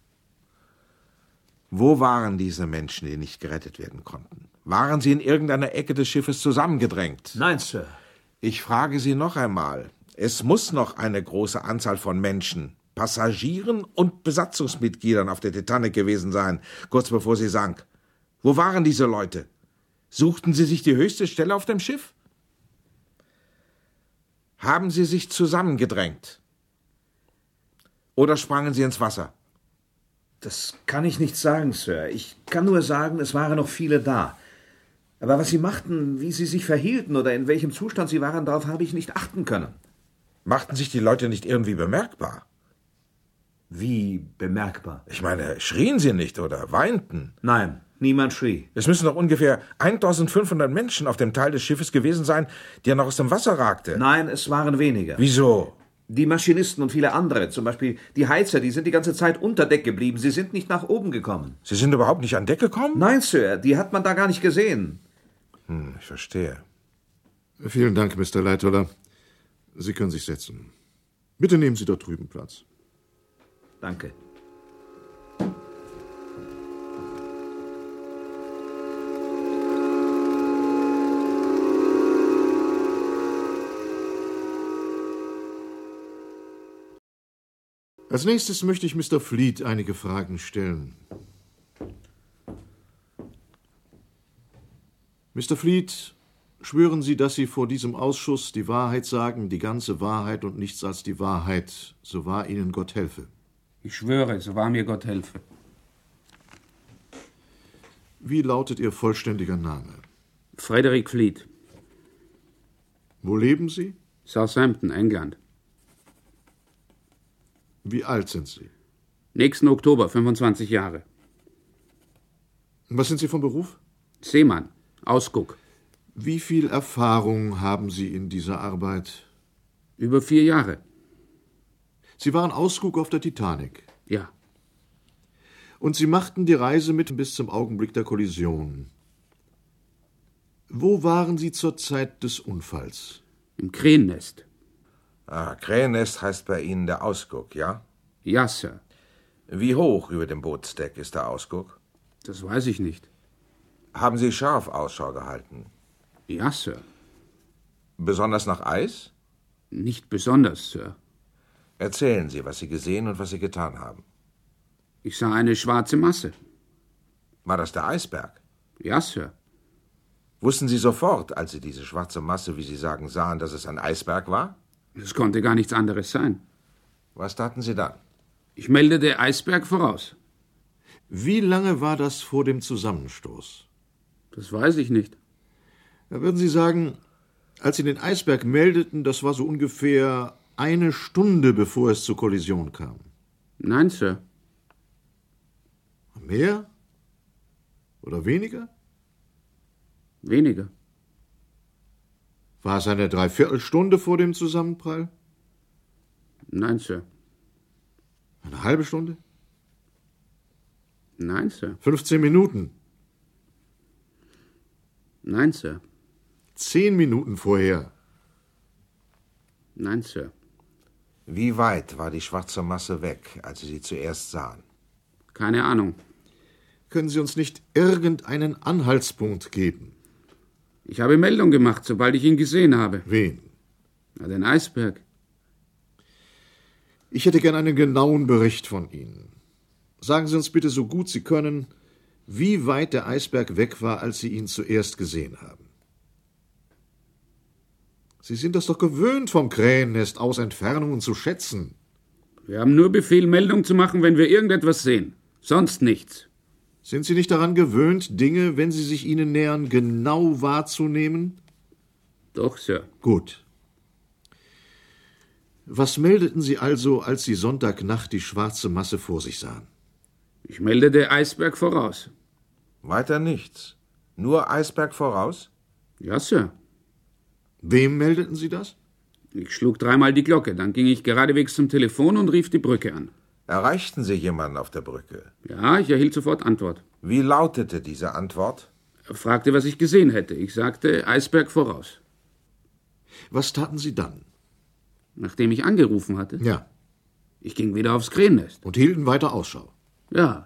Wo waren diese Menschen, die nicht gerettet werden konnten? Waren sie in irgendeiner Ecke des Schiffes zusammengedrängt? Nein, Sir. Ich frage Sie noch einmal. Es muss noch eine große Anzahl von Menschen, Passagieren und Besatzungsmitgliedern auf der Titanic gewesen sein, kurz bevor sie sank. Wo waren diese Leute? Suchten sie sich die höchste Stelle auf dem Schiff? Haben sie sich zusammengedrängt? Oder sprangen sie ins Wasser? Das kann ich nicht sagen, Sir. Ich kann nur sagen, es waren noch viele da. Aber was sie machten, wie sie sich verhielten oder in welchem Zustand sie waren, darauf habe ich nicht achten können. Machten sich die Leute nicht irgendwie bemerkbar? Wie bemerkbar? Ich meine, schrien sie nicht oder weinten? Nein, niemand schrie. Es müssen noch ungefähr eintausendfünfhundert Menschen auf dem Teil des Schiffes gewesen sein, der noch aus dem Wasser ragte. Nein, es waren weniger. Wieso? Die Maschinisten und viele andere, zum Beispiel die Heizer, die sind die ganze Zeit unter Deck geblieben. Sie sind nicht nach oben gekommen. Sie sind überhaupt nicht an Deck gekommen? Nein, Sir, die hat man da gar nicht gesehen. Hm, ich verstehe. Vielen Dank, Mister Leitoller. Sie können sich setzen. Bitte nehmen Sie dort drüben Platz. Danke. Als nächstes möchte ich Mister Fleet einige Fragen stellen. Mister Fleet, schwören Sie, dass Sie vor diesem Ausschuss die Wahrheit sagen, die ganze Wahrheit und nichts als die Wahrheit, so wahr Ihnen Gott helfe? Ich schwöre, so wahr mir Gott helfe. Wie lautet Ihr vollständiger Name? Frederick Fleet. Wo leben Sie? Southampton, England. Wie alt sind Sie? Nächsten Oktober, fünfundzwanzig Jahre. Was sind Sie von Beruf? Seemann, Ausguck. Wie viel Erfahrung haben Sie in dieser Arbeit? Über vier Jahre. Sie waren Ausguck auf der Titanic? Ja. Und Sie machten die Reise mit bis zum Augenblick der Kollision. Wo waren Sie zur Zeit des Unfalls? Im Krähennest. Ah, Krähennest heißt bei Ihnen der Ausguck, ja? Ja, Sir. Wie hoch über dem Bootsdeck ist der Ausguck? Das weiß ich nicht. Haben Sie scharf Ausschau gehalten? Ja, Sir. Besonders nach Eis? Nicht besonders, Sir. Erzählen Sie, was Sie gesehen und was Sie getan haben. Ich sah eine schwarze Masse. War das der Eisberg? Ja, Sir. Wussten Sie sofort, als Sie diese schwarze Masse, wie Sie sagen, sahen, dass es ein Eisberg war? Es konnte gar nichts anderes sein. Was taten Sie dann? Ich meldete Eisberg voraus. Wie lange war das vor dem Zusammenstoß? Das weiß ich nicht. Da würden Sie sagen, als Sie den Eisberg meldeten, das war so ungefähr eine Stunde, bevor es zur Kollision kam. Nein, Sir. Mehr? Oder weniger? Weniger. War es eine Dreiviertelstunde vor dem Zusammenprall? Nein, Sir. Eine halbe Stunde? Nein, Sir. fünfzehn Minuten? Nein, Sir. Zehn Minuten vorher? Nein, Sir. Wie weit war die schwarze Masse weg, als Sie sie zuerst sahen? Keine Ahnung. Können Sie uns nicht irgendeinen Anhaltspunkt geben? Ich habe Meldung gemacht, sobald ich ihn gesehen habe. Wen? Na, den Eisberg. Ich hätte gern einen genauen Bericht von Ihnen. Sagen Sie uns bitte so gut Sie können, wie weit der Eisberg weg war, als Sie ihn zuerst gesehen haben. Sie sind das doch gewöhnt, vom Krähennest aus Entfernungen zu schätzen. Wir haben nur Befehl, Meldung zu machen, wenn wir irgendetwas sehen. Sonst nichts. Sind Sie nicht daran gewöhnt, Dinge, wenn sie sich Ihnen nähern, genau wahrzunehmen? Doch, Sir. Gut. Was meldeten Sie also, als Sie Sonntagnacht die schwarze Masse vor sich sahen? Ich meldete Eisberg voraus. Weiter nichts. Nur Eisberg voraus? Ja, Sir. Wem meldeten Sie das? Ich schlug dreimal die Glocke, dann ging ich geradewegs zum Telefon und rief die Brücke an. Erreichten Sie jemanden auf der Brücke? Ja, ich erhielt sofort Antwort. Wie lautete diese Antwort? Er fragte, was ich gesehen hätte. Ich sagte, Eisberg voraus. Was taten Sie dann? Nachdem ich angerufen hatte? Ja. Ich ging wieder aufs Krähennest. Und hielten weiter Ausschau? Ja.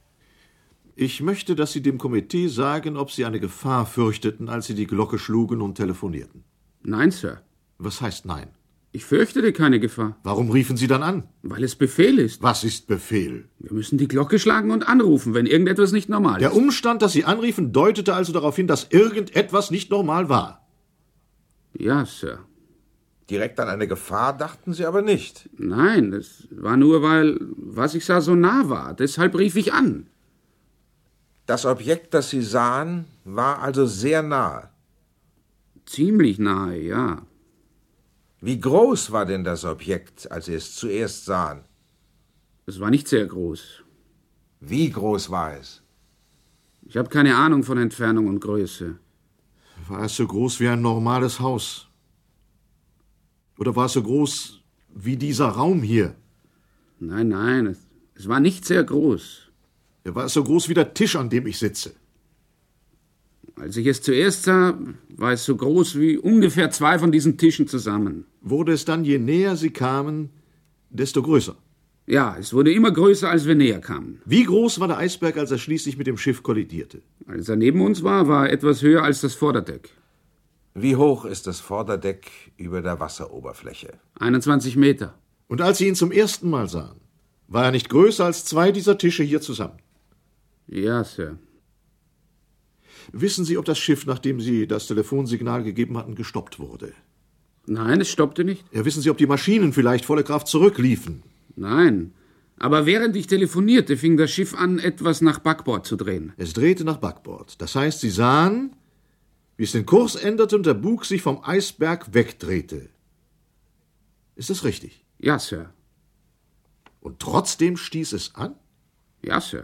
Ich möchte, dass Sie dem Komitee sagen, ob Sie eine Gefahr fürchteten, als Sie die Glocke schlugen und telefonierten. Nein, Sir. Was heißt nein? Ich fürchtete keine Gefahr. Warum riefen Sie dann an? Weil es Befehl ist. Was ist Befehl? Wir müssen die Glocke schlagen und anrufen, wenn irgendetwas nicht normal ist. Der Umstand, dass Sie anriefen, deutete also darauf hin, dass irgendetwas nicht normal war. Ja, Sir. Direkt an eine Gefahr dachten Sie aber nicht. Nein, es war nur, weil, was ich sah, so nah war. Deshalb rief ich an. Das Objekt, das Sie sahen, war also sehr nahe. Ziemlich nahe, ja. Wie groß war denn das Objekt, als Sie es zuerst sahen? Es war nicht sehr groß. Wie groß war es? Ich habe keine Ahnung von Entfernung und Größe. War es so groß wie ein normales Haus? Oder war es so groß wie dieser Raum hier? Nein, nein, es, es war nicht sehr groß. War es so groß wie der Tisch, an dem ich sitze? Als ich es zuerst sah, war es so groß wie ungefähr zwei von diesen Tischen zusammen. Wurde es dann, je näher Sie kamen, desto größer? Ja, es wurde immer größer, als wir näher kamen. Wie groß war der Eisberg, als er schließlich mit dem Schiff kollidierte? Als er neben uns war, war er etwas höher als das Vorderdeck. Wie hoch ist das Vorderdeck über der Wasseroberfläche? einundzwanzig Meter. Und als Sie ihn zum ersten Mal sahen, war er nicht größer als zwei dieser Tische hier zusammen? Ja, Sir. Wissen Sie, ob das Schiff, nachdem Sie das Telefonsignal gegeben hatten, gestoppt wurde? Nein, es stoppte nicht. Ja, wissen Sie, ob die Maschinen vielleicht volle Kraft zurückliefen? Nein. Aber während ich telefonierte, fing das Schiff an, etwas nach Backbord zu drehen. Es drehte nach Backbord. Das heißt, Sie sahen, wie es den Kurs änderte und der Bug sich vom Eisberg wegdrehte. Ist das richtig? Ja, Sir. Und trotzdem stieß es an? Ja, Sir.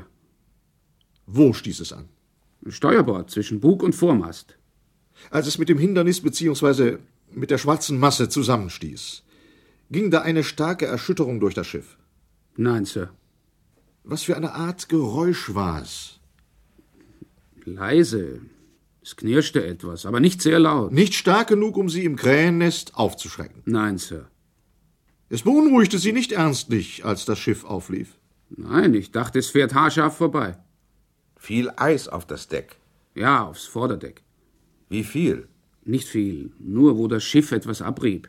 Wo stieß es an? Steuerbord zwischen Bug und Vormast. Als es mit dem Hindernis bzw. mit der schwarzen Masse zusammenstieß, ging da eine starke Erschütterung durch das Schiff? Nein, Sir. Was für eine Art Geräusch war es? Leise. Es knirschte etwas, aber nicht sehr laut. Nicht stark genug, um Sie im Krähennest aufzuschrecken? Nein, Sir. Es beunruhigte Sie nicht ernstlich, als das Schiff auflief? Nein, ich dachte, es fährt haarscharf vorbei. Viel Eis auf das Deck? Ja, aufs Vorderdeck. Wie viel? Nicht viel, nur wo das Schiff etwas abrieb.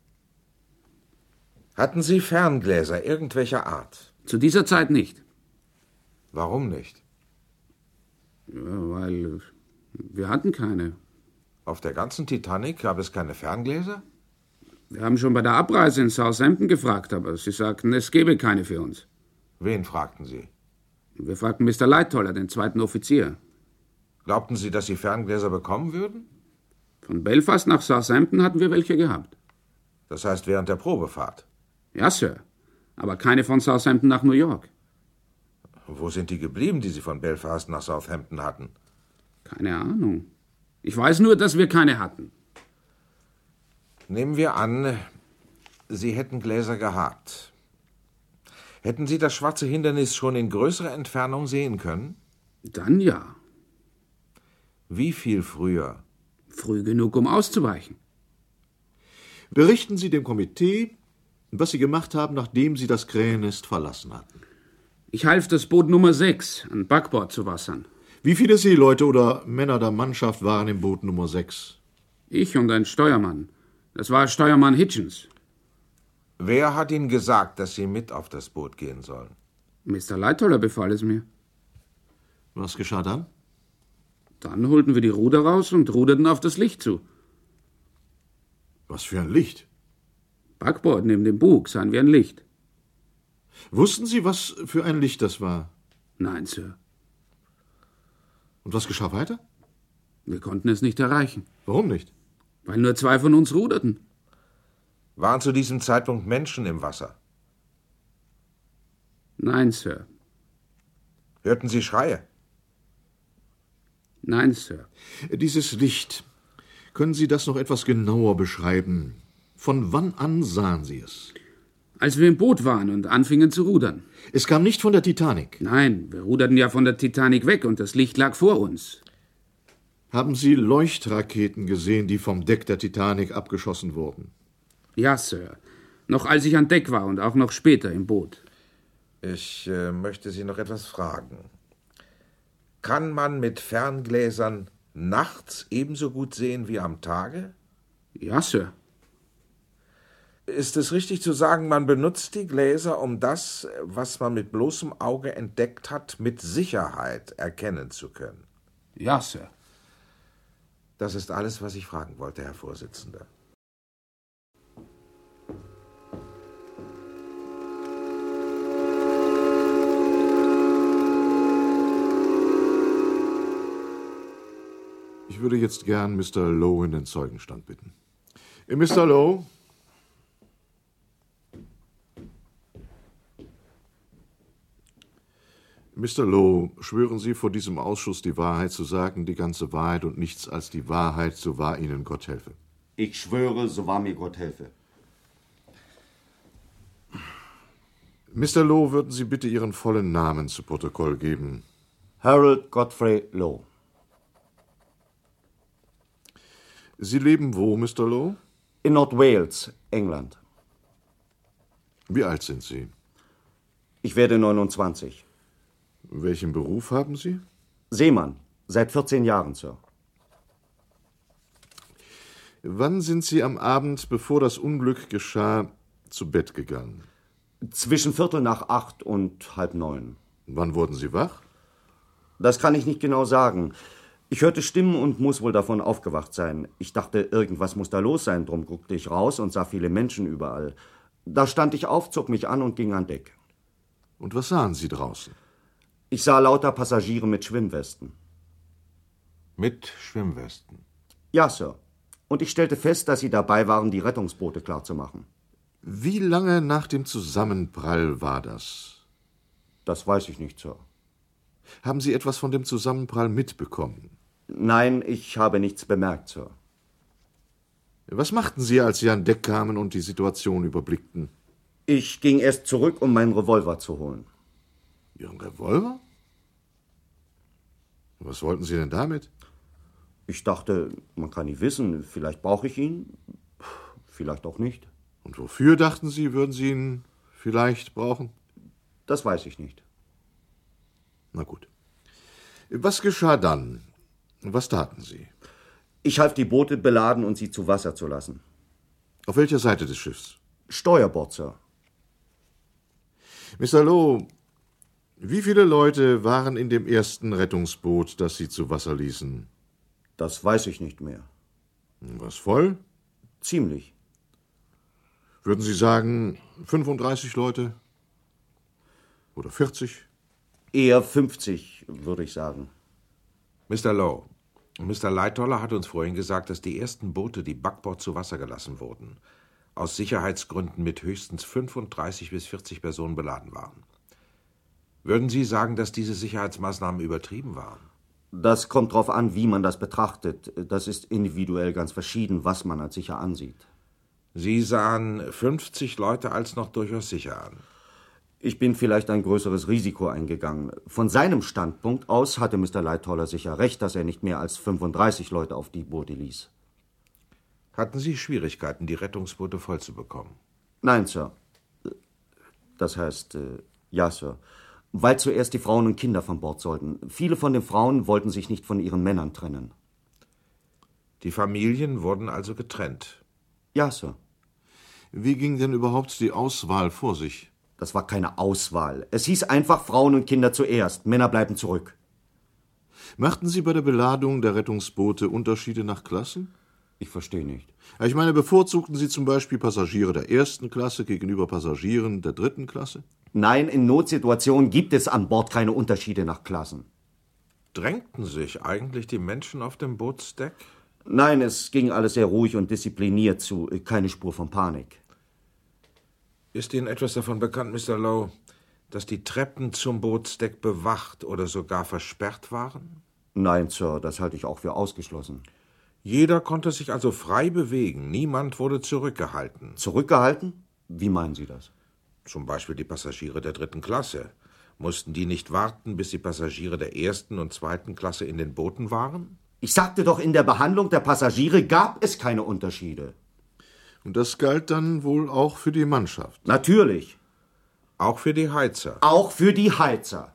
Hatten Sie Ferngläser irgendwelcher Art? Zu dieser Zeit nicht. Warum nicht? Ja, weil wir hatten keine. Auf der ganzen Titanic gab es keine Ferngläser? Wir haben schon bei der Abreise in Southampton gefragt, aber sie sagten, es gäbe keine für uns. Wen fragten Sie? Wir fragten Mister Lightoller, den zweiten Offizier. Glaubten Sie, dass Sie Ferngläser bekommen würden? Von Belfast nach Southampton hatten wir welche gehabt. Das heißt während der Probefahrt? Ja, Sir. Aber keine von Southampton nach New York. Wo sind die geblieben, die Sie von Belfast nach Southampton hatten? Keine Ahnung. Ich weiß nur, dass wir keine hatten. Nehmen wir an, Sie hätten Gläser gehabt. Hätten Sie das schwarze Hindernis schon in größerer Entfernung sehen können? Dann ja. Wie viel früher? Früh genug, um auszuweichen. Berichten Sie dem Komitee, was Sie gemacht haben, nachdem Sie das Krähennest verlassen hatten. Ich half das Boot Nummer sechs an Backbord zu wassern. Wie viele Seeleute oder Männer der Mannschaft waren im Boot Nummer sechs? Ich und ein Steuermann. Das war Steuermann Hitchens. Wer hat Ihnen gesagt, dass Sie mit auf das Boot gehen sollen? Mister Lightoller befahl es mir. Was geschah dann? Dann holten wir die Ruder raus und ruderten auf das Licht zu. Was für ein Licht? Backbord neben dem Bug sahen wir ein Licht. Wussten Sie, was für ein Licht das war? Nein, Sir. Und was geschah weiter? Wir konnten es nicht erreichen. Warum nicht? Weil nur zwei von uns ruderten. Waren zu diesem Zeitpunkt Menschen im Wasser? Nein, Sir. Hörten Sie Schreie? Nein, Sir. Dieses Licht, können Sie das noch etwas genauer beschreiben? Von wann an sahen Sie es? Als wir im Boot waren und anfingen zu rudern. Es kam nicht von der Titanic? Nein, wir ruderten ja von der Titanic weg und das Licht lag vor uns. Haben Sie Leuchtraketen gesehen, die vom Deck der Titanic abgeschossen wurden? Ja, Sir. Noch als ich an Deck war und auch noch später im Boot. Ich äh, möchte Sie noch etwas fragen. Kann man mit Ferngläsern nachts ebenso gut sehen wie am Tage? Ja, Sir. Ist es richtig zu sagen, man benutzt die Gläser, um das, was man mit bloßem Auge entdeckt hat, mit Sicherheit erkennen zu können? Ja, Sir. Das ist alles, was ich fragen wollte, Herr Vorsitzender. Ich würde jetzt gern Mister Lowe in den Zeugenstand bitten. Mister Lowe? Mister Lowe, schwören Sie vor diesem Ausschuss die Wahrheit zu sagen, die ganze Wahrheit und nichts als die Wahrheit, so wahr Ihnen Gott helfe? Ich schwöre, so wahr mir Gott helfe. Mister Lowe, würden Sie bitte Ihren vollen Namen zu Protokoll geben? Harold Godfrey Lowe. Sie leben wo, Mister Lowe? In North Wales, England. Wie alt sind Sie? Ich werde neunundzwanzig. Welchen Beruf haben Sie? Seemann, seit vierzehn Jahren, Sir. Wann sind Sie am Abend, bevor das Unglück geschah, zu Bett gegangen? Zwischen Viertel nach acht und halb neun. Wann wurden Sie wach? Das kann ich nicht genau sagen. Ich hörte Stimmen und muss wohl davon aufgewacht sein. Ich dachte, irgendwas muss da los sein, drum guckte ich raus und sah viele Menschen überall. Da stand ich auf, zog mich an und ging an Deck. Und was sahen Sie draußen? Ich sah lauter Passagiere mit Schwimmwesten. Mit Schwimmwesten? Ja, Sir. Und ich stellte fest, dass sie dabei waren, die Rettungsboote klarzumachen. Wie lange nach dem Zusammenprall war das? Das weiß ich nicht, Sir. Haben Sie etwas von dem Zusammenprall mitbekommen? Nein, ich habe nichts bemerkt, Sir. Was machten Sie, als Sie an Deck kamen und die Situation überblickten? Ich ging erst zurück, um meinen Revolver zu holen. Ihren Revolver? Was wollten Sie denn damit? Ich dachte, man kann nicht wissen, vielleicht brauche ich ihn, vielleicht auch nicht. Und wofür dachten Sie, würden Sie ihn vielleicht brauchen? Das weiß ich nicht. Na gut. Was geschah dann? Was taten Sie? Ich half die Boote beladen und sie zu Wasser zu lassen. Auf welcher Seite des Schiffs? Steuerbord, Sir. Mister Lowe, wie viele Leute waren in dem ersten Rettungsboot, das Sie zu Wasser ließen? Das weiß ich nicht mehr. Was voll? Ziemlich. Würden Sie sagen, fünfunddreißig Leute? Oder vierzig? Eher fünfzig, würde ich sagen. Mister Lowe, Mister Lightoller hat uns vorhin gesagt, dass die ersten Boote, die Backbord zu Wasser gelassen wurden, aus Sicherheitsgründen mit höchstens fünfunddreißig bis vierzig Personen beladen waren. Würden Sie sagen, dass diese Sicherheitsmaßnahmen übertrieben waren? Das kommt darauf an, wie man das betrachtet. Das ist individuell ganz verschieden, was man als sicher ansieht. Sie sahen fünfzig Leute als noch durchaus sicher an. Ich bin vielleicht ein größeres Risiko eingegangen. Von seinem Standpunkt aus hatte Mister Lightoller sicher recht, dass er nicht mehr als fünfunddreißig Leute auf die Boote ließ. Hatten Sie Schwierigkeiten, die Rettungsboote voll zu bekommen? Nein, Sir. Das heißt, äh, ja, Sir. Weil zuerst die Frauen und Kinder von Bord sollten. Viele von den Frauen wollten sich nicht von ihren Männern trennen. Die Familien wurden also getrennt? Ja, Sir. Wie ging denn überhaupt die Auswahl vor sich? Das war keine Auswahl. Es hieß einfach Frauen und Kinder zuerst. Männer bleiben zurück. Machten Sie bei der Beladung der Rettungsboote Unterschiede nach Klassen? Ich verstehe nicht. Ich meine, bevorzugten Sie zum Beispiel Passagiere der ersten Klasse gegenüber Passagieren der dritten Klasse? Nein, in Notsituationen gibt es an Bord keine Unterschiede nach Klassen. Drängten sich eigentlich die Menschen auf dem Bootsdeck? Nein, es ging alles sehr ruhig und diszipliniert zu. Keine Spur von Panik. Ist Ihnen etwas davon bekannt, Mister Lowe, dass die Treppen zum Bootsdeck bewacht oder sogar versperrt waren? Nein, Sir, das halte ich auch für ausgeschlossen. Jeder konnte sich also frei bewegen. Niemand wurde zurückgehalten. Zurückgehalten? Wie meinen Sie das? Zum Beispiel die Passagiere der dritten Klasse. Mussten die nicht warten, bis die Passagiere der ersten und zweiten Klasse in den Booten waren? Ich sagte doch, in der Behandlung der Passagiere gab es keine Unterschiede. Und das galt dann wohl auch für die Mannschaft? Natürlich. Auch für die Heizer? Auch für die Heizer.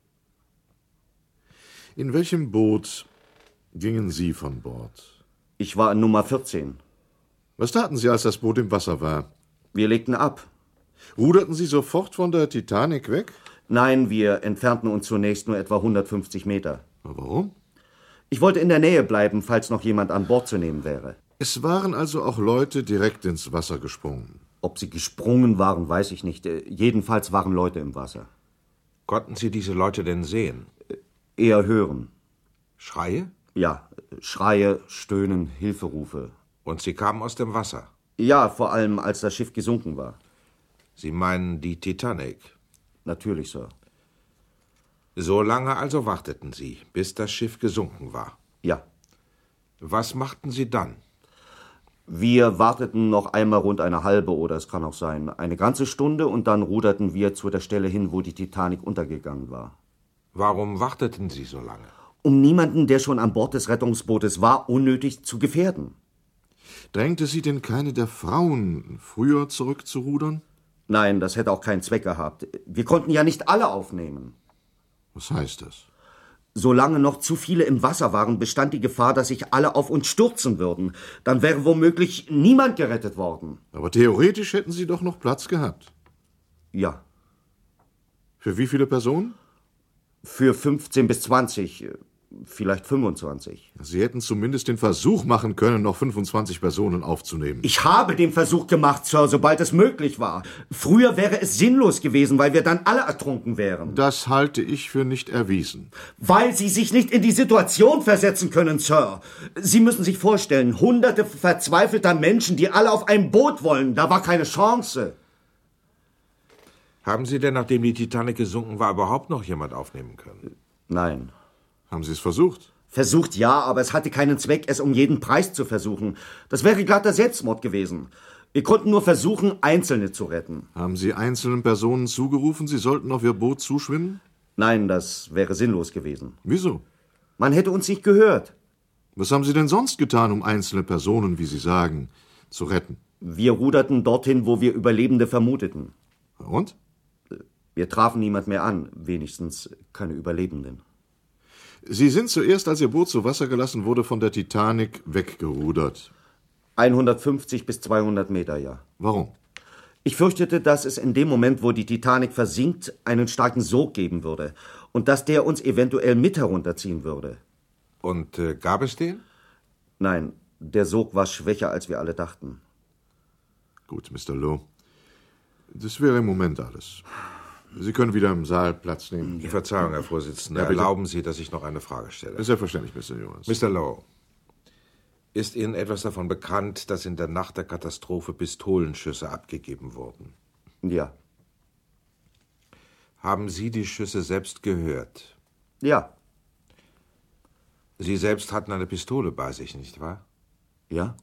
In welchem Boot gingen Sie von Bord? Ich war in Nummer vierzehn. Was taten Sie, als das Boot im Wasser war? Wir legten ab. Ruderten Sie sofort von der Titanic weg? Nein, wir entfernten uns zunächst nur etwa hundertfünfzig Meter. Warum? Ich wollte in der Nähe bleiben, falls noch jemand an Bord zu nehmen wäre. Es waren also auch Leute direkt ins Wasser gesprungen. Ob sie gesprungen waren, weiß ich nicht. Jedenfalls waren Leute im Wasser. Konnten Sie diese Leute denn sehen? Eher hören. Schreie? Ja, Schreie, Stöhnen, Hilferufe. Und Sie kamen aus dem Wasser? Ja, vor allem, als das Schiff gesunken war. Sie meinen die Titanic? Natürlich, Sir. So lange also warteten Sie, bis das Schiff gesunken war? Ja. Was machten Sie dann? Wir warteten noch einmal rund eine halbe oder es kann auch sein, eine ganze Stunde und dann ruderten wir zu der Stelle hin, wo die Titanic untergegangen war. Warum warteten Sie so lange? Um niemanden, der schon an Bord des Rettungsbootes war, unnötig zu gefährden. Drängte Sie denn keine der Frauen, früher zurückzurudern? Nein, das hätte auch keinen Zweck gehabt. Wir konnten ja nicht alle aufnehmen. Was heißt das? Solange noch zu viele im Wasser waren, bestand die Gefahr, dass sich alle auf uns stürzen würden. Dann wäre womöglich niemand gerettet worden. Aber theoretisch hätten Sie doch noch Platz gehabt. Ja. Für wie viele Personen? Für fünfzehn bis zwanzig, vielleicht fünfundzwanzig. Sie hätten zumindest den Versuch machen können, noch fünfundzwanzig Personen aufzunehmen. Ich habe den Versuch gemacht, Sir, sobald es möglich war. Früher wäre es sinnlos gewesen, weil wir dann alle ertrunken wären. Das halte ich für nicht erwiesen. Weil Sie sich nicht in die Situation versetzen können, Sir. Sie müssen sich vorstellen, hunderte verzweifelter Menschen, die alle auf ein Boot wollen. Da war keine Chance. Haben Sie denn, nachdem die Titanic gesunken war, überhaupt noch jemand aufnehmen können? Nein. Haben Sie es versucht? Versucht ja, aber es hatte keinen Zweck, es um jeden Preis zu versuchen. Das wäre glatter Selbstmord gewesen. Wir konnten nur versuchen, Einzelne zu retten. Haben Sie einzelnen Personen zugerufen, sie sollten auf ihr Boot zuschwimmen? Nein, das wäre sinnlos gewesen. Wieso? Man hätte uns nicht gehört. Was haben Sie denn sonst getan, um einzelne Personen, wie Sie sagen, zu retten? Wir ruderten dorthin, wo wir Überlebende vermuteten. Und? Wir trafen niemand mehr an, wenigstens keine Überlebenden. Sie sind zuerst, als Ihr Boot zu Wasser gelassen wurde, von der Titanic weggerudert. hundertfünfzig bis zweihundert Meter, ja. Warum? Ich fürchtete, dass es in dem Moment, wo die Titanic versinkt, einen starken Sog geben würde und dass der uns eventuell mit herunterziehen würde. Und äh, gab es den? Nein, der Sog war schwächer, als wir alle dachten. Gut, Mister Lowe. Das wäre im Moment alles. Sie können wieder im Saal Platz nehmen. Die Verzeihung, Herr Vorsitzender. Ja, erlauben Sie, dass ich noch eine Frage stelle? Selbstverständlich, Mister Jonas. Mister Lowe, ist Ihnen etwas davon bekannt, dass in der Nacht der Katastrophe Pistolenschüsse abgegeben wurden? Ja. Haben Sie die Schüsse selbst gehört? Ja. Sie selbst hatten eine Pistole bei sich, nicht wahr? Ja.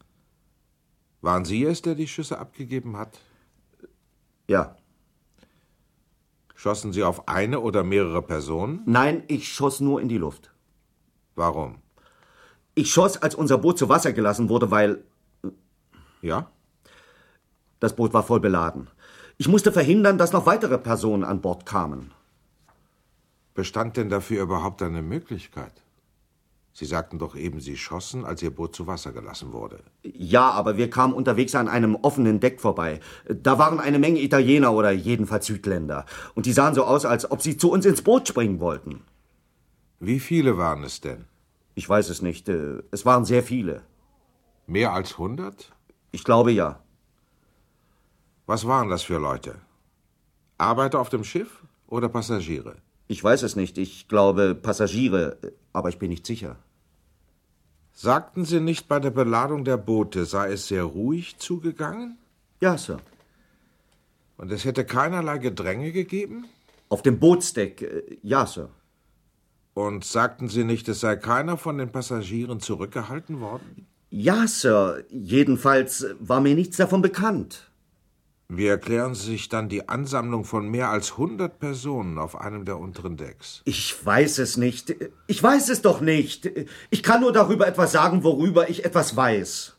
Waren Sie es, der die Schüsse abgegeben hat? Ja. Schossen Sie auf eine oder mehrere Personen? Nein, ich schoss nur in die Luft. Warum? Ich schoss, als unser Boot zu Wasser gelassen wurde, weil... Ja? Das Boot war voll beladen. Ich musste verhindern, dass noch weitere Personen an Bord kamen. Bestand denn dafür überhaupt eine Möglichkeit? Sie sagten doch eben, Sie schossen, als Ihr Boot zu Wasser gelassen wurde. Ja, aber wir kamen unterwegs an einem offenen Deck vorbei. Da waren eine Menge Italiener oder jedenfalls Südländer. Und die sahen so aus, als ob sie zu uns ins Boot springen wollten. Wie viele waren es denn? Ich weiß es nicht. Es waren sehr viele. Mehr als hundert? Ich glaube, ja. Was waren das für Leute? Arbeiter auf dem Schiff oder Passagiere? Ich weiß es nicht. Ich glaube Passagiere, aber ich bin nicht sicher. Sagten Sie nicht, bei der Beladung der Boote sei es sehr ruhig zugegangen? Ja, Sir. Und es hätte keinerlei Gedränge gegeben? Auf dem Bootsdeck, ja, Sir. Und sagten Sie nicht, es sei keiner von den Passagieren zurückgehalten worden? Ja, Sir. Jedenfalls war mir nichts davon bekannt. Wie erklären Sie sich dann die Ansammlung von mehr als hundert Personen auf einem der unteren Decks? Ich weiß es nicht. Ich weiß es doch nicht. Ich kann nur darüber etwas sagen, worüber ich etwas weiß.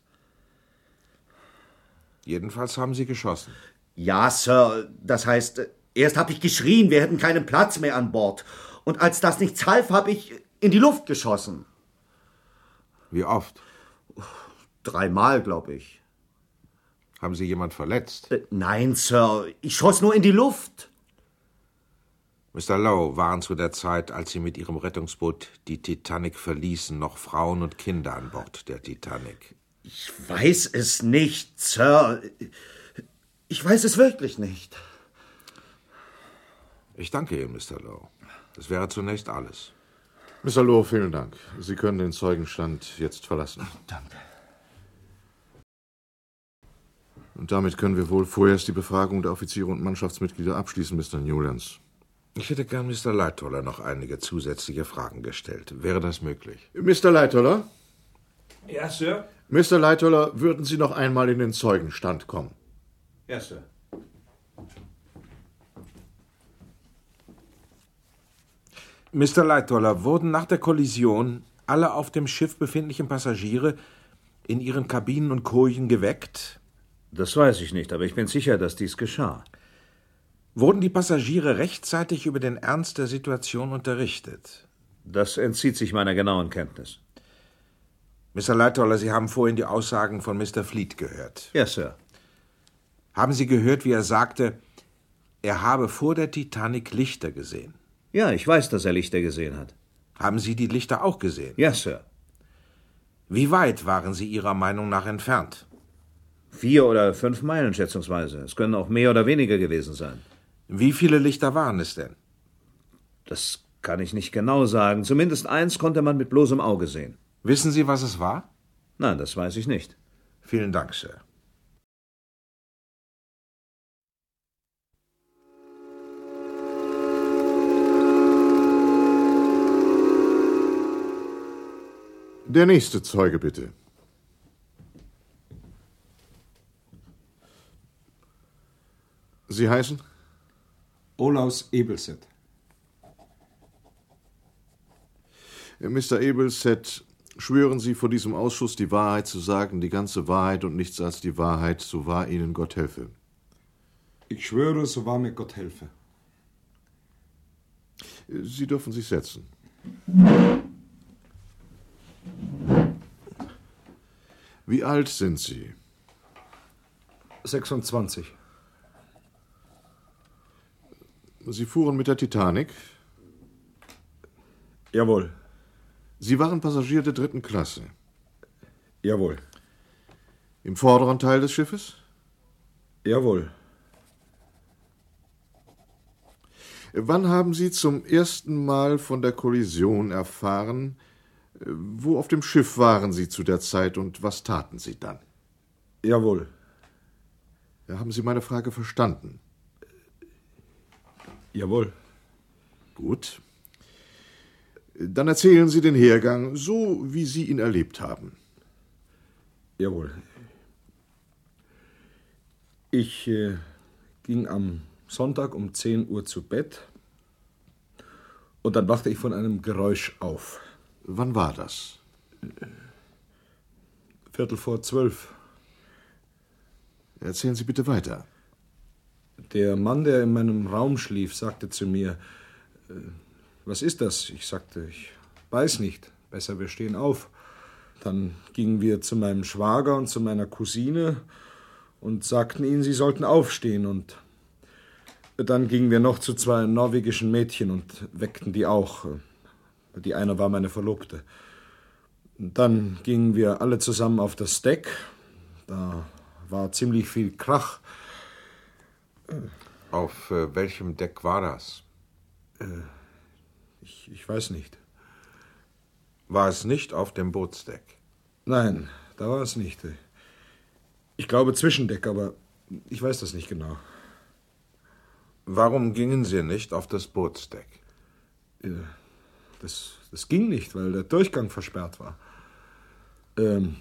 Jedenfalls haben Sie geschossen. Ja, Sir. Das heißt, erst habe ich geschrien, wir hätten keinen Platz mehr an Bord. Und als das nichts half, habe ich in die Luft geschossen. Wie oft? Dreimal, glaube ich. Haben Sie jemand verletzt? Äh, nein, Sir. Ich schoss nur in die Luft. Mister Lowe, waren zu der Zeit, als Sie mit Ihrem Rettungsboot die Titanic verließen, noch Frauen und Kinder an Bord der Titanic? Ich weiß es nicht, Sir. Ich weiß es wirklich nicht. Ich danke Ihnen, Mister Lowe. Das wäre zunächst alles. Mister Lowe, vielen Dank. Sie können den Zeugenstand jetzt verlassen. Danke. Und damit können wir wohl vorerst die Befragung der Offiziere und Mannschaftsmitglieder abschließen, Mister Newlands. Ich hätte gern Mister Lightoller noch einige zusätzliche Fragen gestellt. Wäre das möglich? Mister Lightoller? Ja, Sir? Mister Lightoller, würden Sie noch einmal in den Zeugenstand kommen? Ja, Sir. Mister Lightoller, wurden nach der Kollision alle auf dem Schiff befindlichen Passagiere in ihren Kabinen und Kojen geweckt? Das weiß ich nicht, aber ich bin sicher, dass dies geschah. Wurden die Passagiere rechtzeitig über den Ernst der Situation unterrichtet? Das entzieht sich meiner genauen Kenntnis. Mister Lightoller, Sie haben vorhin die Aussagen von Mister Fleet gehört. Ja, Sir. Haben Sie gehört, wie er sagte, er habe vor der Titanic Lichter gesehen? Ja, ich weiß, dass er Lichter gesehen hat. Haben Sie die Lichter auch gesehen? Ja, Sir. Wie weit waren Sie Ihrer Meinung nach entfernt? Vier oder fünf Meilen schätzungsweise. Es können auch mehr oder weniger gewesen sein. Wie viele Lichter waren es denn? Das kann ich nicht genau sagen. Zumindest eins konnte man mit bloßem Auge sehen. Wissen Sie, was es war? Nein, das weiß ich nicht. Vielen Dank, Sir. Der nächste Zeuge, bitte. Sie heißen? Olaus Ebelset. Mister Ebelset, schwören Sie vor diesem Ausschuss, die Wahrheit zu sagen, die ganze Wahrheit und nichts als die Wahrheit, so wahr Ihnen Gott helfe? Ich schwöre, so wahr mir Gott helfe. Sie dürfen sich setzen. Wie alt sind Sie? sechsundzwanzig. Sie fuhren mit der Titanic? Jawohl. Sie waren Passagier der dritten Klasse? Jawohl. Im vorderen Teil des Schiffes? Jawohl. Wann haben Sie zum ersten Mal von der Kollision erfahren? Wo auf dem Schiff waren Sie zu der Zeit und was taten Sie dann? Jawohl. Haben Sie meine Frage verstanden? Jawohl. Gut. Dann erzählen Sie den Hergang, so wie Sie ihn erlebt haben. Jawohl. Ich äh, ging am Sonntag um zehn Uhr zu Bett. Und dann wachte ich von einem Geräusch auf. Wann war das? Viertel vor zwölf. Erzählen Sie bitte weiter. Der Mann, der in meinem Raum schlief, sagte zu mir, äh, was ist das? Ich sagte, ich weiß nicht. Besser, wir stehen auf. Dann gingen wir zu meinem Schwager und zu meiner Cousine und sagten ihnen, sie sollten aufstehen. Und dann gingen wir noch zu zwei norwegischen Mädchen und weckten die auch. Die eine war meine Verlobte. Und dann gingen wir alle zusammen auf das Deck. Da war ziemlich viel Krach. Auf äh, welchem Deck war das? Äh, ich, ich weiß nicht. War es nicht auf dem Bootsdeck? Nein, da war es nicht. Ich glaube Zwischendeck, aber ich weiß das nicht genau. Warum gingen Sie nicht auf das Bootsdeck? Das, das ging nicht, weil der Durchgang versperrt war. Ähm,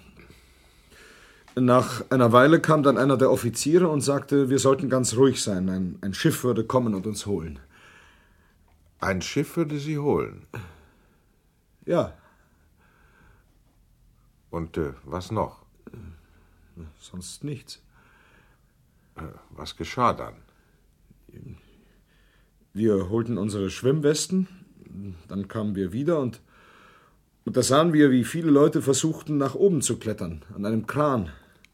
nach einer Weile kam dann einer der Offiziere und sagte, wir sollten ganz ruhig sein. Ein, ein Schiff würde kommen und uns holen. Ein Schiff würde Sie holen? Ja. Und äh, was noch? Äh, sonst nichts. Äh, was geschah dann? Wir holten unsere Schwimmwesten, dann kamen wir wieder und, und da sahen wir, wie viele Leute versuchten, nach oben zu klettern, an einem Kran.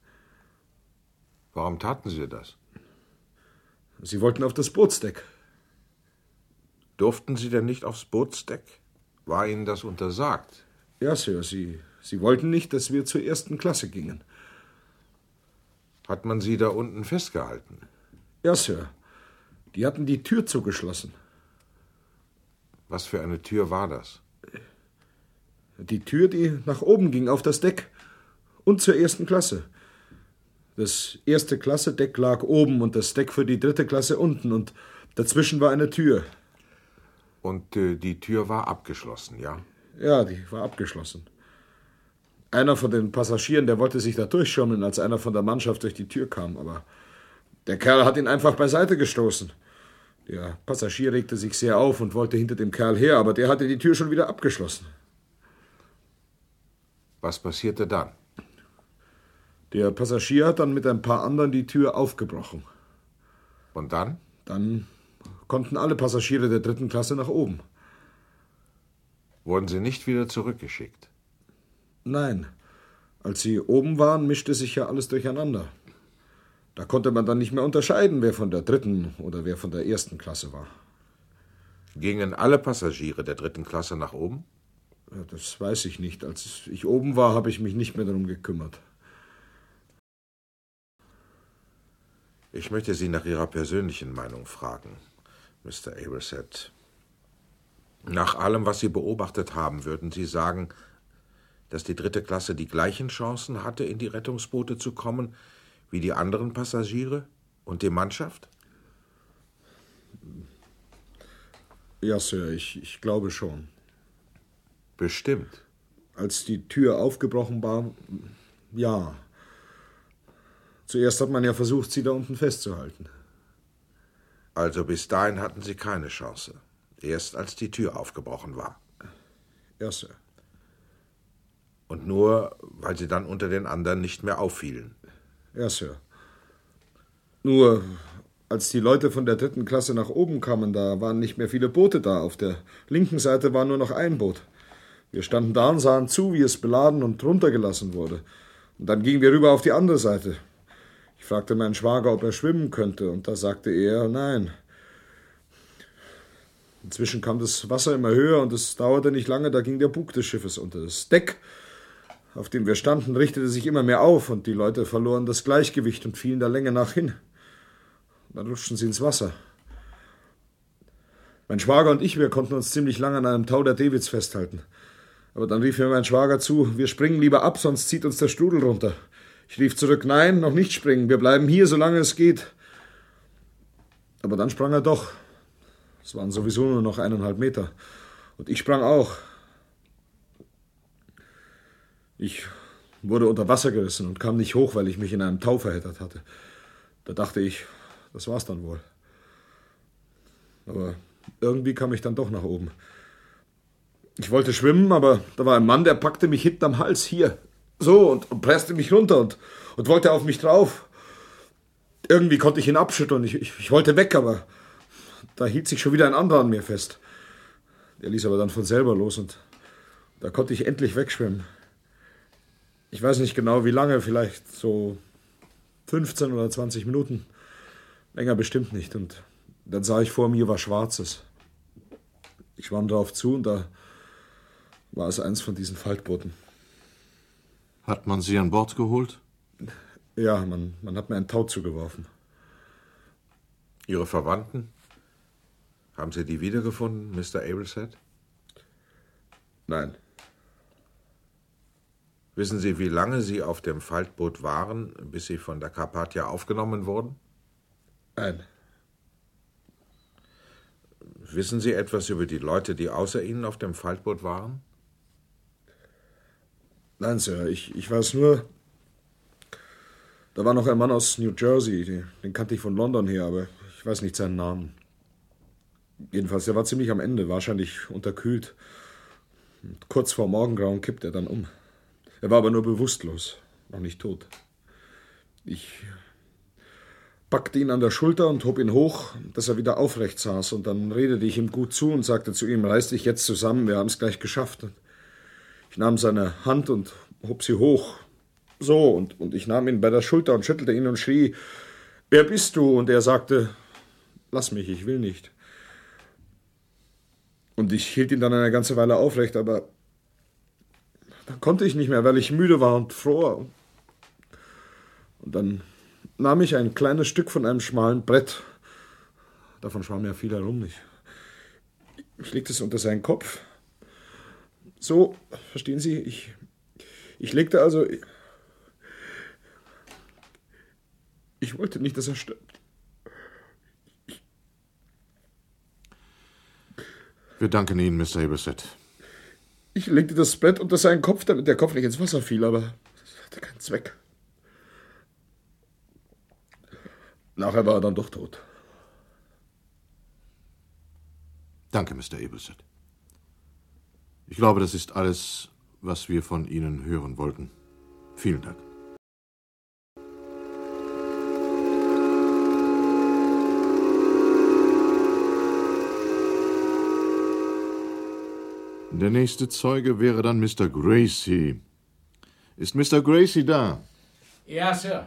Warum taten Sie das? Sie wollten auf das Bootsdeck. Durften Sie denn nicht aufs Bootsdeck? War Ihnen das untersagt? Ja, Sir, Sie, Sie wollten nicht, dass wir zur ersten Klasse gingen. Hat man Sie da unten festgehalten? Ja, Sir. Die hatten die Tür zugeschlossen. Was für eine Tür war das? Die Tür, die nach oben ging, auf das Deck. Und zur ersten Klasse. Das erste Klasse-Deck lag oben und das Deck für die dritte Klasse unten. Und dazwischen war eine Tür. Und äh, die Tür war abgeschlossen, ja? Ja, die war abgeschlossen. Einer von den Passagieren, der wollte sich da durchschummeln, als einer von der Mannschaft durch die Tür kam, aber der Kerl hat ihn einfach beiseite gestoßen. Der Passagier regte sich sehr auf und wollte hinter dem Kerl her, aber der hatte die Tür schon wieder abgeschlossen. Was passierte dann? Der Passagier hat dann mit ein paar anderen die Tür aufgebrochen. Und dann? Dann konnten alle Passagiere der dritten Klasse nach oben. Wurden sie nicht wieder zurückgeschickt? Nein. Als sie oben waren, mischte sich ja alles durcheinander. Da konnte man dann nicht mehr unterscheiden, wer von der dritten oder wer von der ersten Klasse war. Gingen alle Passagiere der dritten Klasse nach oben? Ja, das weiß ich nicht. Als ich oben war, habe ich mich nicht mehr darum gekümmert. Ich möchte Sie nach Ihrer persönlichen Meinung fragen, Mister Aberset. Nach allem, was Sie beobachtet haben, würden Sie sagen, dass die dritte Klasse die gleichen Chancen hatte, in die Rettungsboote zu kommen, wie die anderen Passagiere und die Mannschaft? Ja, Sir, ich, ich glaube schon. Bestimmt. Als die Tür aufgebrochen war, ja. Zuerst hat man ja versucht, sie da unten festzuhalten. Also bis dahin hatten Sie keine Chance. Erst als die Tür aufgebrochen war. Ja, Sir. Und nur, weil Sie dann unter den anderen nicht mehr auffielen. Ja, Sir. Nur, als die Leute von der dritten Klasse nach oben kamen, da waren nicht mehr viele Boote da. Auf der linken Seite war nur noch ein Boot. Wir standen da und sahen zu, wie es beladen und runtergelassen wurde. Und dann gingen wir rüber auf die andere Seite. Ich fragte meinen Schwager, ob er schwimmen könnte, und da sagte er, nein. Inzwischen kam das Wasser immer höher und es dauerte nicht lange, da ging der Bug des Schiffes unter. Das Deck, auf dem wir standen, richtete sich immer mehr auf und die Leute verloren das Gleichgewicht und fielen der Länge nach hin. Dann rutschten sie ins Wasser. Mein Schwager und ich, wir konnten uns ziemlich lange an einem Tau der Davids festhalten. Aber dann rief mir mein Schwager zu, wir springen lieber ab, sonst zieht uns der Strudel runter. Ich rief zurück, nein, noch nicht springen, wir bleiben hier, solange es geht. Aber dann sprang er doch. Es waren sowieso nur noch eineinhalb Meter. Und ich sprang auch. Ich wurde unter Wasser gerissen und kam nicht hoch, weil ich mich in einem Tau verheddert hatte. Da dachte ich, das war's dann wohl. Aber irgendwie kam ich dann doch nach oben. Ich wollte schwimmen, aber da war ein Mann, der packte mich hinten am Hals, hier, so, und, und presste mich runter und, und wollte auf mich drauf. Irgendwie konnte ich ihn abschütteln. Ich, ich, ich wollte weg, aber da hielt sich schon wieder ein anderer an mir fest. Der ließ aber dann von selber los und da konnte ich endlich wegschwimmen. Ich weiß nicht genau, wie lange, vielleicht so fünfzehn oder zwanzig Minuten. Länger bestimmt nicht. Und dann sah ich vor mir was Schwarzes. Ich schwamm drauf zu und da war es eins von diesen Faltbooten. Hat man Sie an Bord geholt? Ja, man, man hat mir ein Tau zugeworfen. Ihre Verwandten? Haben Sie die wiedergefunden, Mister Ablesett? Nein. Wissen Sie, wie lange Sie auf dem Faltboot waren, bis Sie von der Carpathia aufgenommen wurden? Nein. Wissen Sie etwas über die Leute, die außer Ihnen auf dem Faltboot waren? Nein, Sir, ich, ich weiß nur, da war noch ein Mann aus New Jersey, den, den kannte ich von London her, aber ich weiß nicht seinen Namen. Jedenfalls, er war ziemlich am Ende, wahrscheinlich unterkühlt. Und kurz vor Morgengrauen kippt er dann um. Er war aber nur bewusstlos, noch nicht tot. Ich packte ihn an der Schulter und hob ihn hoch, dass er wieder aufrecht saß. Und dann redete ich ihm gut zu und sagte zu ihm, reiß dich jetzt zusammen, wir haben es gleich geschafft. Und ich nahm seine Hand und hob sie hoch. So, und, und ich nahm ihn bei der Schulter und schüttelte ihn und schrie, wer bist du? Und er sagte, lass mich, ich will nicht. Und ich hielt ihn dann eine ganze Weile aufrecht, aber dann konnte ich nicht mehr, weil ich müde war und fror. Und dann nahm ich ein kleines Stück von einem schmalen Brett. Davon schwamm ja viel herum. Ich, ich legte es unter seinen Kopf. So, verstehen Sie, ich, ich legte also... Ich, ich wollte nicht, dass er stirbt. Wir danken Ihnen, Mister Ablesett. Ich legte das Brett unter seinen Kopf, damit der Kopf nicht ins Wasser fiel, aber das hatte keinen Zweck. Nachher war er dann doch tot. Danke, Mister Ablesett. Ich glaube, das ist alles, was wir von Ihnen hören wollten. Vielen Dank. Der nächste Zeuge wäre dann Mister Gracie. Ist Mister Gracie da? Ja, Sir.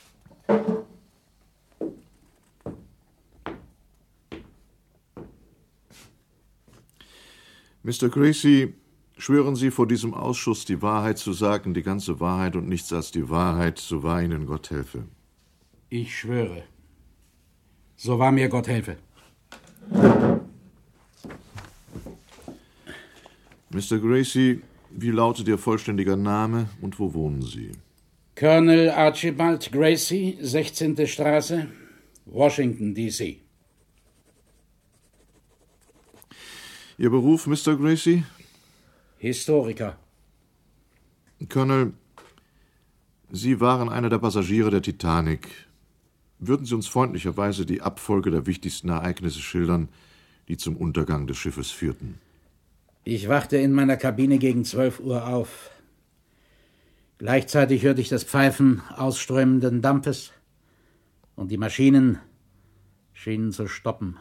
Mister Gracie, schwören Sie vor diesem Ausschuss, die Wahrheit zu sagen, die ganze Wahrheit und nichts als die Wahrheit, so wahr Ihnen Gott helfe. Ich schwöre. So wahr mir Gott helfe. Mister Gracie, wie lautet Ihr vollständiger Name und wo wohnen Sie? Colonel Archibald Gracie, sechzehnte Straße, Washington, D C Ihr Beruf, Mister Gracie? Historiker. Colonel, Sie waren einer der Passagiere der Titanic. Würden Sie uns freundlicherweise die Abfolge der wichtigsten Ereignisse schildern, die zum Untergang des Schiffes führten? Ich wachte in meiner Kabine gegen zwölf Uhr auf. Gleichzeitig hörte ich das Pfeifen ausströmenden Dampfes und die Maschinen schienen zu stoppen.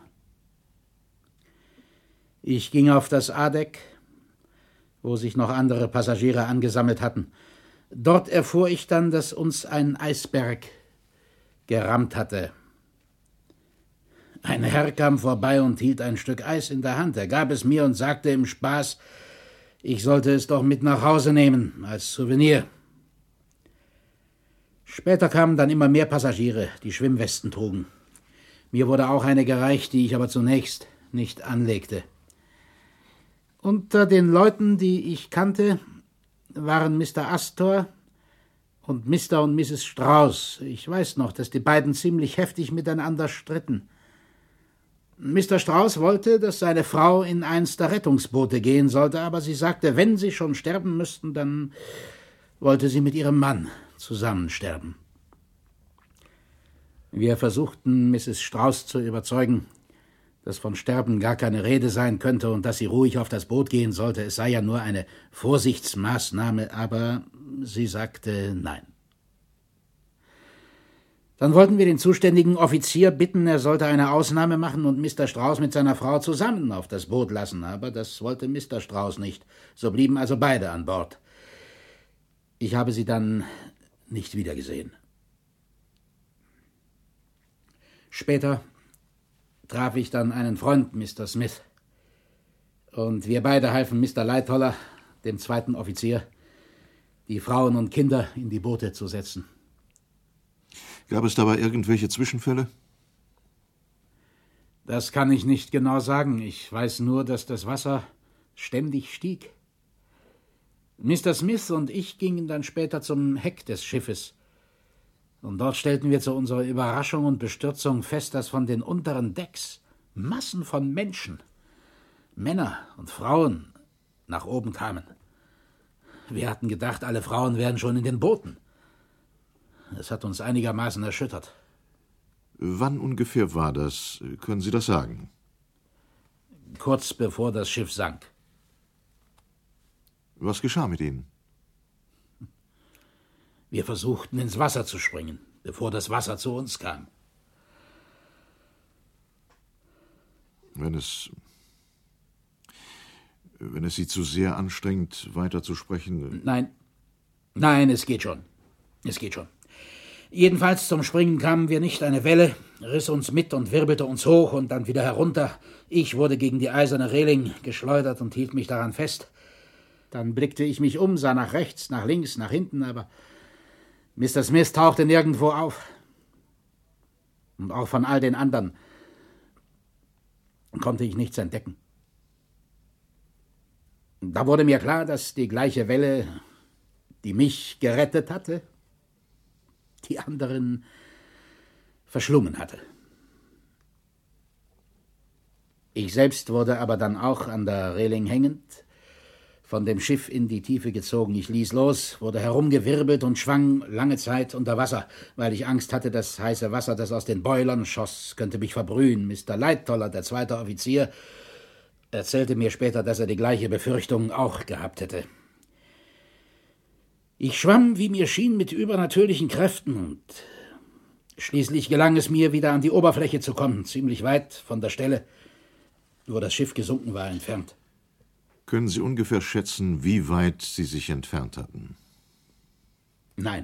Ich ging auf das A-Deck, wo sich noch andere Passagiere angesammelt hatten. Dort erfuhr ich dann, dass uns ein Eisberg gerammt hatte. Ein Herr kam vorbei und hielt ein Stück Eis in der Hand. Er gab es mir und sagte im Spaß, ich sollte es doch mit nach Hause nehmen, als Souvenir. Später kamen dann immer mehr Passagiere, die Schwimmwesten trugen. Mir wurde auch eine gereicht, die ich aber zunächst nicht anlegte. Unter den Leuten, die ich kannte, waren Mister Astor und Mister und Misses Strauß. Ich weiß noch, dass die beiden ziemlich heftig miteinander stritten. Mister Strauß wollte, dass seine Frau in eins der Rettungsboote gehen sollte, aber sie sagte, wenn sie schon sterben müssten, dann wollte sie mit ihrem Mann zusammen sterben. Wir versuchten, Misses Strauß zu überzeugen, dass von Sterben gar keine Rede sein könnte und dass sie ruhig auf das Boot gehen sollte. Es sei ja nur eine Vorsichtsmaßnahme, aber sie sagte nein. Dann wollten wir den zuständigen Offizier bitten, er sollte eine Ausnahme machen und Mister Strauß mit seiner Frau zusammen auf das Boot lassen, aber das wollte Mister Strauß nicht. So blieben also beide an Bord. Ich habe sie dann nicht wiedergesehen. Später traf ich dann einen Freund, Mister Smith, und wir beide halfen Mister Lightoller, dem zweiten Offizier, die Frauen und Kinder in die Boote zu setzen. Gab es dabei irgendwelche Zwischenfälle? Das kann ich nicht genau sagen. Ich weiß nur, dass das Wasser ständig stieg. Mister Smith und ich gingen dann später zum Heck des Schiffes. Und dort stellten wir zu unserer Überraschung und Bestürzung fest, dass von den unteren Decks Massen von Menschen, Männer und Frauen, nach oben kamen. Wir hatten gedacht, alle Frauen wären schon in den Booten. Es hat uns einigermaßen erschüttert. Wann ungefähr war das? Können Sie das sagen? Kurz bevor das Schiff sank. Was geschah mit Ihnen? Wir versuchten, ins Wasser zu springen, bevor das Wasser zu uns kam. Wenn es... Wenn es Sie zu sehr anstrengt, weiterzusprechen... Nein, nein, es geht schon. Es geht schon. Jedenfalls zum Springen kamen wir nicht. Eine Welle riss uns mit und wirbelte uns hoch und dann wieder herunter. Ich wurde gegen die eiserne Reling geschleudert und hielt mich daran fest. Dann blickte ich mich um, sah nach rechts, nach links, nach hinten, aber Mister Smith tauchte nirgendwo auf. Und auch von all den anderen konnte ich nichts entdecken. Da wurde mir klar, dass die gleiche Welle, die mich gerettet hatte, die anderen verschlungen hatte. Ich selbst wurde aber dann auch an der Reling hängend, von dem Schiff in die Tiefe gezogen. Ich ließ los, wurde herumgewirbelt und schwang lange Zeit unter Wasser, weil ich Angst hatte, das heiße Wasser, das aus den Boilern schoss, könnte mich verbrühen. Mister Lightoller, der zweite Offizier, erzählte mir später, dass er die gleiche Befürchtung auch gehabt hätte. Ich schwamm, wie mir schien, mit übernatürlichen Kräften und schließlich gelang es mir, wieder an die Oberfläche zu kommen, ziemlich weit von der Stelle, wo das Schiff gesunken war, entfernt. Können Sie ungefähr schätzen, wie weit Sie sich entfernt hatten? Nein.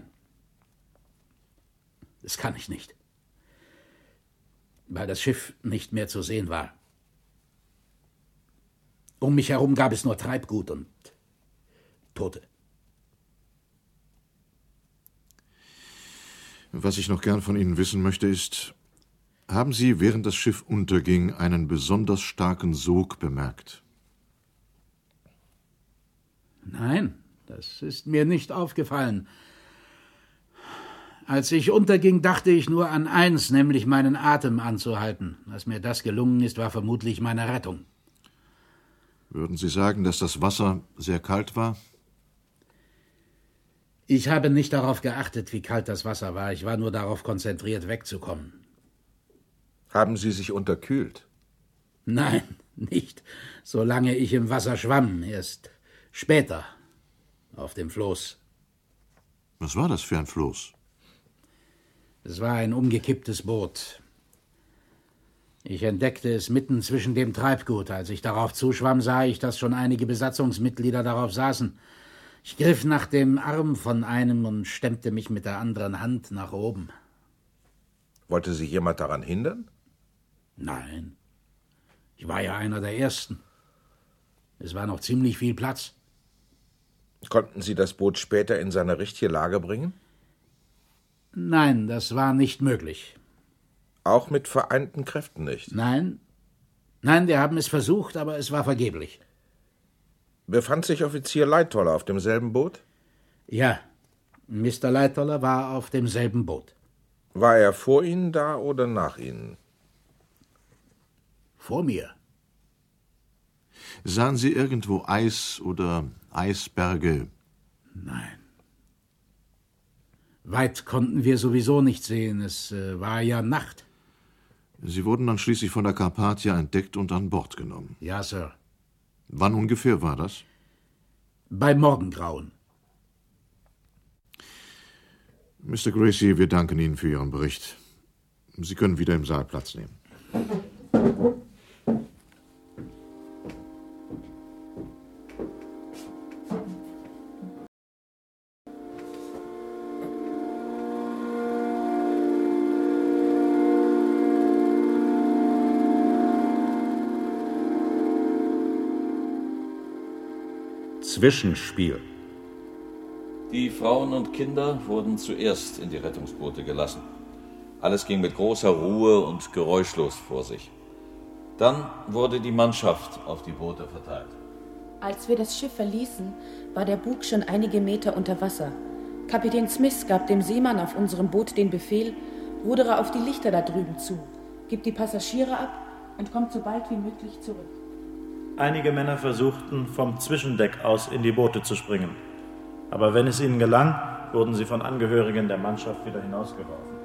Das kann ich nicht. Weil das Schiff nicht mehr zu sehen war. Um mich herum gab es nur Treibgut und Tote. Was ich noch gern von Ihnen wissen möchte, ist, haben Sie, während das Schiff unterging, einen besonders starken Sog bemerkt? Nein, das ist mir nicht aufgefallen. Als ich unterging, dachte ich nur an eins, nämlich meinen Atem anzuhalten. Dass mir das gelungen ist, war vermutlich meine Rettung. Würden Sie sagen, dass das Wasser sehr kalt war? Ich habe nicht darauf geachtet, wie kalt das Wasser war. Ich war nur darauf konzentriert, wegzukommen. Haben Sie sich unterkühlt? Nein, nicht, solange ich im Wasser schwamm. Erst später, auf dem Floß. Was war das für ein Floß? Es war ein umgekipptes Boot. Ich entdeckte es mitten zwischen dem Treibgut. Als ich darauf zuschwamm, sah ich, dass schon einige Besatzungsmitglieder darauf saßen. Ich griff nach dem Arm von einem und stemmte mich mit der anderen Hand nach oben. Wollte Sie jemand daran hindern? Nein. Ich war ja einer der Ersten. Es war noch ziemlich viel Platz. Konnten Sie das Boot später in seine richtige Lage bringen? Nein, das war nicht möglich. Auch mit vereinten Kräften nicht? Nein. Nein, wir haben es versucht, aber es war vergeblich. Befand sich Offizier Lightoller auf demselben Boot? Ja, Mister Lightoller war auf demselben Boot. War er vor Ihnen da oder nach Ihnen? Vor mir. Sahen Sie irgendwo Eis oder Eisberge? Nein. Weit konnten wir sowieso nicht sehen. Es äh, war ja Nacht. Sie wurden dann schließlich von der Carpathia entdeckt und an Bord genommen. Ja, Sir. Wann ungefähr war das? Bei Morgengrauen. Mister Gracie, wir danken Ihnen für Ihren Bericht. Sie können wieder im Saal Platz nehmen. Zwischenspiel. Die Frauen und Kinder wurden zuerst in die Rettungsboote gelassen. Alles ging mit großer Ruhe und geräuschlos vor sich. Dann wurde die Mannschaft auf die Boote verteilt. Als wir das Schiff verließen, war der Bug schon einige Meter unter Wasser. Kapitän Smith gab dem Seemann auf unserem Boot den Befehl, rudere auf die Lichter da drüben zu, gib die Passagiere ab und kommt so bald wie möglich zurück. Einige Männer versuchten, vom Zwischendeck aus in die Boote zu springen. Aber wenn es ihnen gelang, wurden sie von Angehörigen der Mannschaft wieder hinausgeworfen.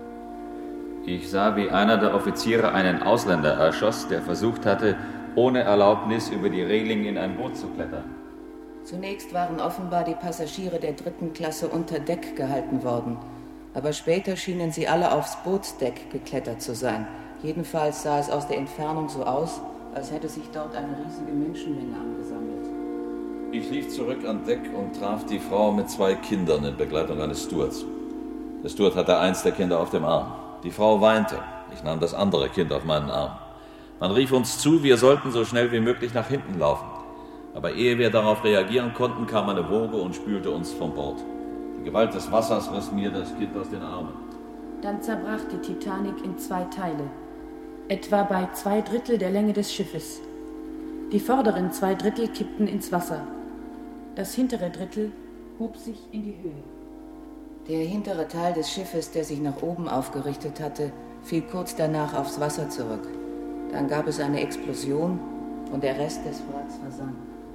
Ich sah, wie einer der Offiziere einen Ausländer erschoss, der versucht hatte, ohne Erlaubnis über die Reling in ein Boot zu klettern. Zunächst waren offenbar die Passagiere der dritten Klasse unter Deck gehalten worden. Aber später schienen sie alle aufs Bootsdeck geklettert zu sein. Jedenfalls sah es aus der Entfernung so aus, als hätte sich dort eine riesige Menschenmenge angesammelt. Ich lief zurück an Deck und traf die Frau mit zwei Kindern in Begleitung eines Stewards. Der Steward hatte eins der Kinder auf dem Arm. Die Frau weinte. Ich nahm das andere Kind auf meinen Arm. Man rief uns zu, wir sollten so schnell wie möglich nach hinten laufen. Aber ehe wir darauf reagieren konnten, kam eine Woge und spülte uns vom Bord. Die Gewalt des Wassers riss mir das Kind aus den Armen. Dann zerbrach die Titanic in zwei Teile. Etwa bei zwei Drittel der Länge des Schiffes. Die vorderen zwei Drittel kippten ins Wasser. Das hintere Drittel hob sich in die Höhe. Der hintere Teil des Schiffes, der sich nach oben aufgerichtet hatte, fiel kurz danach aufs Wasser zurück. Dann gab es eine Explosion und der Rest des Wracks versank.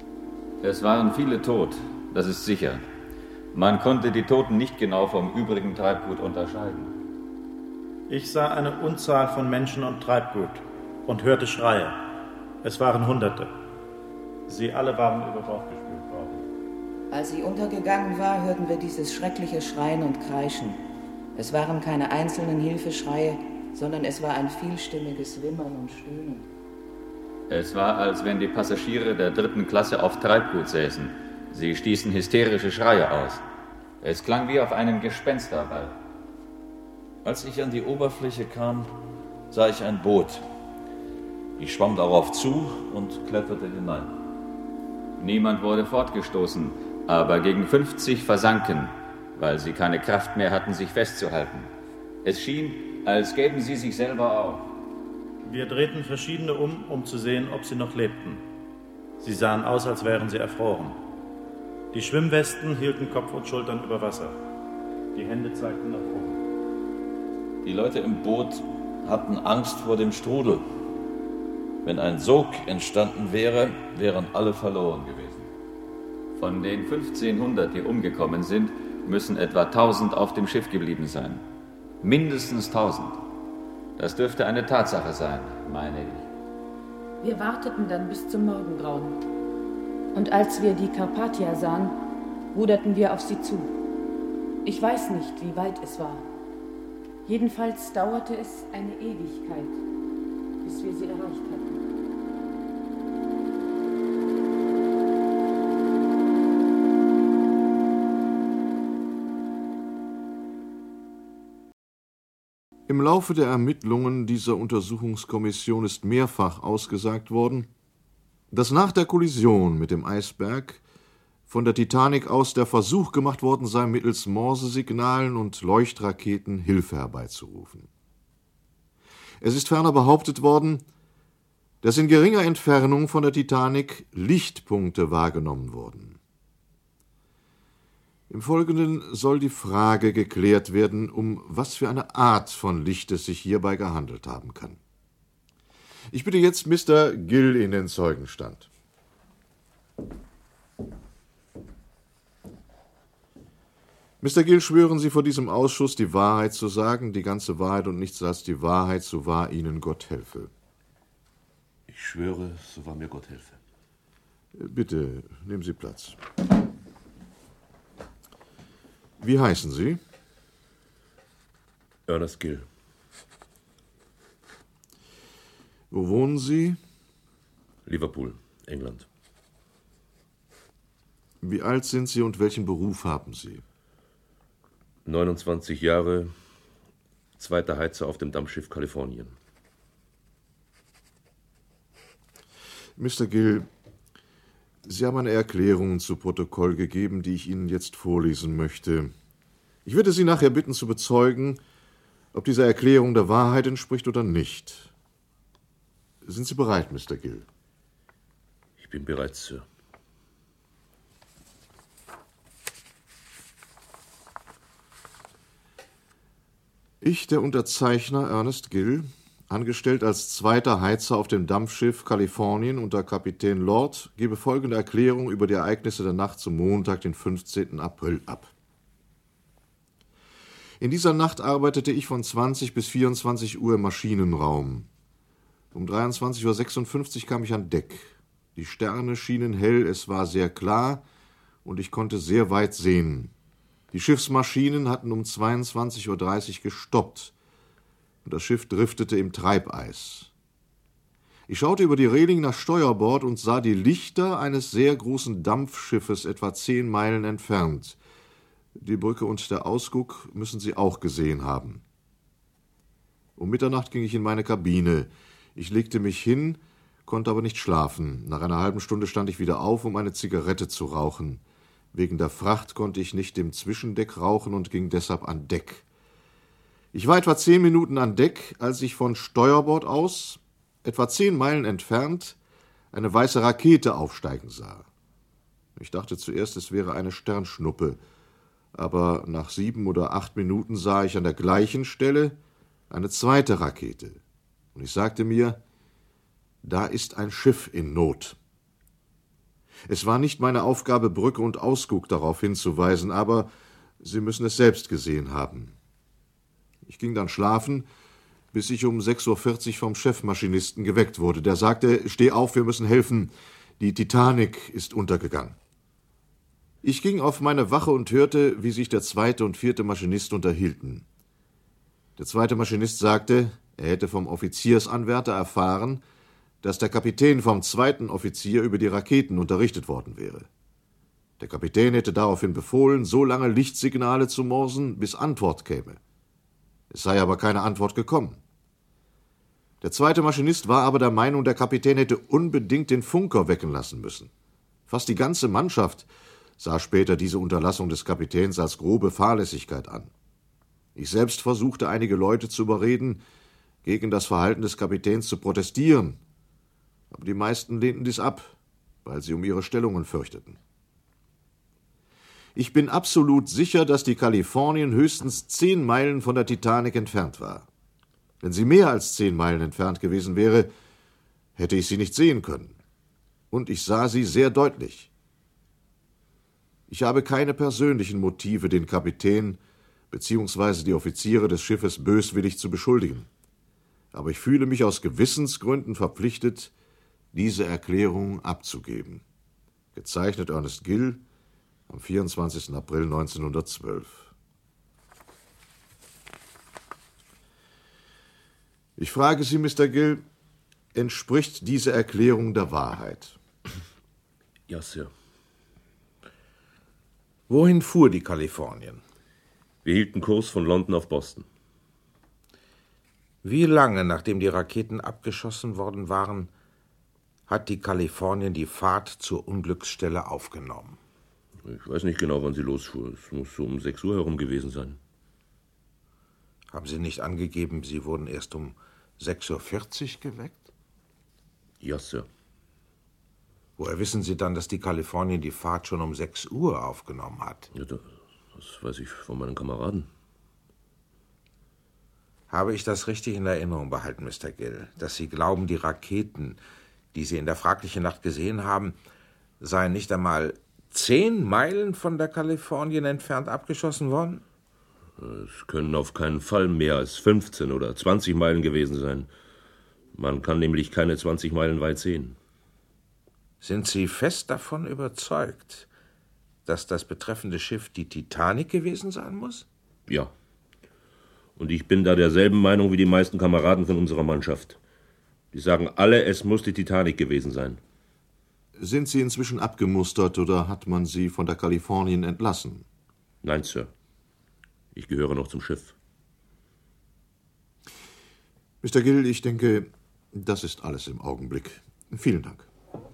Es waren viele tot, das ist sicher. Man konnte die Toten nicht genau vom übrigen Treibgut unterscheiden. Ich sah eine Unzahl von Menschen und Treibgut und hörte Schreie. Es waren Hunderte. Sie alle waren über Bord gespült worden. Als sie untergegangen war, hörten wir dieses schreckliche Schreien und Kreischen. Es waren keine einzelnen Hilfeschreie, sondern es war ein vielstimmiges Wimmern und Stöhnen. Es war, als wenn die Passagiere der dritten Klasse auf Treibgut säßen. Sie stießen hysterische Schreie aus. Es klang wie auf einen Gespensterball. Als ich an die Oberfläche kam, sah ich ein Boot. Ich schwamm darauf zu und kletterte hinein. Niemand wurde fortgestoßen, aber gegen fünfzig versanken, weil sie keine Kraft mehr hatten, sich festzuhalten. Es schien, als gäben sie sich selber auf. Wir drehten verschiedene um, um zu sehen, ob sie noch lebten. Sie sahen aus, als wären sie erfroren. Die Schwimmwesten hielten Kopf und Schultern über Wasser. Die Hände zeigten nach oben. Die Leute im Boot hatten Angst vor dem Strudel. Wenn ein Sog entstanden wäre, wären alle verloren gewesen. Von den fünfzehnhundert, die umgekommen sind, müssen etwa tausend auf dem Schiff geblieben sein. Mindestens tausend. Das dürfte eine Tatsache sein, meine ich. Wir warteten dann bis zum Morgengrauen. Und als wir die Carpathia sahen, ruderten wir auf sie zu. Ich weiß nicht, wie weit es war. Jedenfalls dauerte es eine Ewigkeit, bis wir sie erreicht hatten. Im Laufe der Ermittlungen dieser Untersuchungskommission ist mehrfach ausgesagt worden, dass nach der Kollision mit dem Eisberg von der Titanic aus der Versuch gemacht worden sei, mittels Morsesignalen und Leuchtraketen Hilfe herbeizurufen. Es ist ferner behauptet worden, dass in geringer Entfernung von der Titanic Lichtpunkte wahrgenommen wurden. Im Folgenden soll die Frage geklärt werden, um was für eine Art von Licht es sich hierbei gehandelt haben kann. Ich bitte jetzt Mister Gill in den Zeugenstand. Mister Gill, schwören Sie vor diesem Ausschuss, die Wahrheit zu sagen, die ganze Wahrheit und nichts als die Wahrheit, so wahr Ihnen Gott helfe. Ich schwöre, so wahr mir Gott helfe. Bitte, nehmen Sie Platz. Wie heißen Sie? Ernest Gill. Wo wohnen Sie? Liverpool, England. Wie alt sind Sie und welchen Beruf haben Sie? neunundzwanzig Jahre, zweiter Heizer auf dem Dampfschiff Kalifornien. Mister Gill, Sie haben eine Erklärung zu Protokoll gegeben, die ich Ihnen jetzt vorlesen möchte. Ich würde Sie nachher bitten zu bezeugen, ob diese Erklärung der Wahrheit entspricht oder nicht. Sind Sie bereit, Mister Gill? Ich bin bereit, Sir. Ich, der Unterzeichner Ernest Gill, angestellt als zweiter Heizer auf dem Dampfschiff Kalifornien unter Kapitän Lord, gebe folgende Erklärung über die Ereignisse der Nacht zum Montag, den fünfzehnten April, ab. In dieser Nacht arbeitete ich von zwanzig bis vierundzwanzig Uhr im Maschinenraum. Um dreiundzwanzig Uhr sechsundfünfzig kam ich an Deck. Die Sterne schienen hell, es war sehr klar und ich konnte sehr weit sehen. Die Schiffsmaschinen hatten um zweiundzwanzig Uhr dreißig gestoppt und das Schiff driftete im Treibeis. Ich schaute über die Reling nach Steuerbord und sah die Lichter eines sehr großen Dampfschiffes etwa zehn Meilen entfernt. Die Brücke und der Ausguck müssen Sie auch gesehen haben. Um Mitternacht ging ich in meine Kabine. Ich legte mich hin, konnte aber nicht schlafen. Nach einer halben Stunde stand ich wieder auf, um eine Zigarette zu rauchen. Wegen der Fracht konnte ich nicht im Zwischendeck rauchen und ging deshalb an Deck. Ich war etwa zehn Minuten an Deck, als ich von Steuerbord aus, etwa zehn Meilen entfernt, eine weiße Rakete aufsteigen sah. Ich dachte zuerst, es wäre eine Sternschnuppe, aber nach sieben oder acht Minuten sah ich an der gleichen Stelle eine zweite Rakete. Und ich sagte mir, da ist ein Schiff in Not. Es war nicht meine Aufgabe, Brücke und Ausguck darauf hinzuweisen, aber Sie müssen es selbst gesehen haben. Ich ging dann schlafen, bis ich um sechs Uhr vierzig vom Chefmaschinisten geweckt wurde. Der sagte, steh auf, wir müssen helfen, die Titanic ist untergegangen. Ich ging auf meine Wache und hörte, wie sich der zweite und vierte Maschinist unterhielten. Der zweite Maschinist sagte, er hätte vom Offiziersanwärter erfahren, dass der Kapitän vom zweiten Offizier über die Raketen unterrichtet worden wäre. Der Kapitän hätte daraufhin befohlen, so lange Lichtsignale zu morsen, bis Antwort käme. Es sei aber keine Antwort gekommen. Der zweite Maschinist war aber der Meinung, der Kapitän hätte unbedingt den Funker wecken lassen müssen. Fast die ganze Mannschaft sah später diese Unterlassung des Kapitäns als grobe Fahrlässigkeit an. Ich selbst versuchte, einige Leute zu überreden, gegen das Verhalten des Kapitäns zu protestieren, aber die meisten lehnten dies ab, weil sie um ihre Stellungen fürchteten. Ich bin absolut sicher, dass die Kalifornien höchstens zehn Meilen von der Titanic entfernt war. Wenn sie mehr als zehn Meilen entfernt gewesen wäre, hätte ich sie nicht sehen können. Und ich sah sie sehr deutlich. Ich habe keine persönlichen Motive, den Kapitän bzw. die Offiziere des Schiffes böswillig zu beschuldigen. Aber ich fühle mich aus Gewissensgründen verpflichtet, diese Erklärung abzugeben. Gezeichnet Ernest Gill am vierundzwanzigsten April neunzehnhundertzwölf. Ich frage Sie, Mister Gill, entspricht diese Erklärung der Wahrheit? Ja, Sir. Wohin fuhr die Kalifornien? Wir hielten Kurs von London auf Boston. Wie lange, nachdem die Raketen abgeschossen worden waren, hat die Kalifornien die Fahrt zur Unglücksstelle aufgenommen? Ich weiß nicht genau, wann sie losfuhr. Es muss so um sechs Uhr herum gewesen sein. Haben Sie nicht angegeben, Sie wurden erst um sechs Uhr vierzig geweckt? Ja, Sir. Woher wissen Sie dann, dass die Kalifornien die Fahrt schon um sechs Uhr aufgenommen hat? Ja, das, das weiß ich von meinen Kameraden. Habe ich das richtig in Erinnerung behalten, Mister Gill, dass Sie glauben, die Raketen, die Sie in der fraglichen Nacht gesehen haben, seien nicht einmal zehn Meilen von der Kalifornien entfernt abgeschossen worden? Es können auf keinen Fall mehr als fünfzehn oder zwanzig Meilen gewesen sein. Man kann nämlich keine zwanzig Meilen weit sehen. Sind Sie fest davon überzeugt, dass das betreffende Schiff die Titanic gewesen sein muss? Ja. Und ich bin da derselben Meinung wie die meisten Kameraden von unserer Mannschaft. Die sagen alle, es muss die Titanic gewesen sein. Sind Sie inzwischen abgemustert oder hat man Sie von der Kalifornien entlassen? Nein, Sir. Ich gehöre noch zum Schiff. Mister Gill, ich denke, das ist alles im Augenblick. Vielen Dank.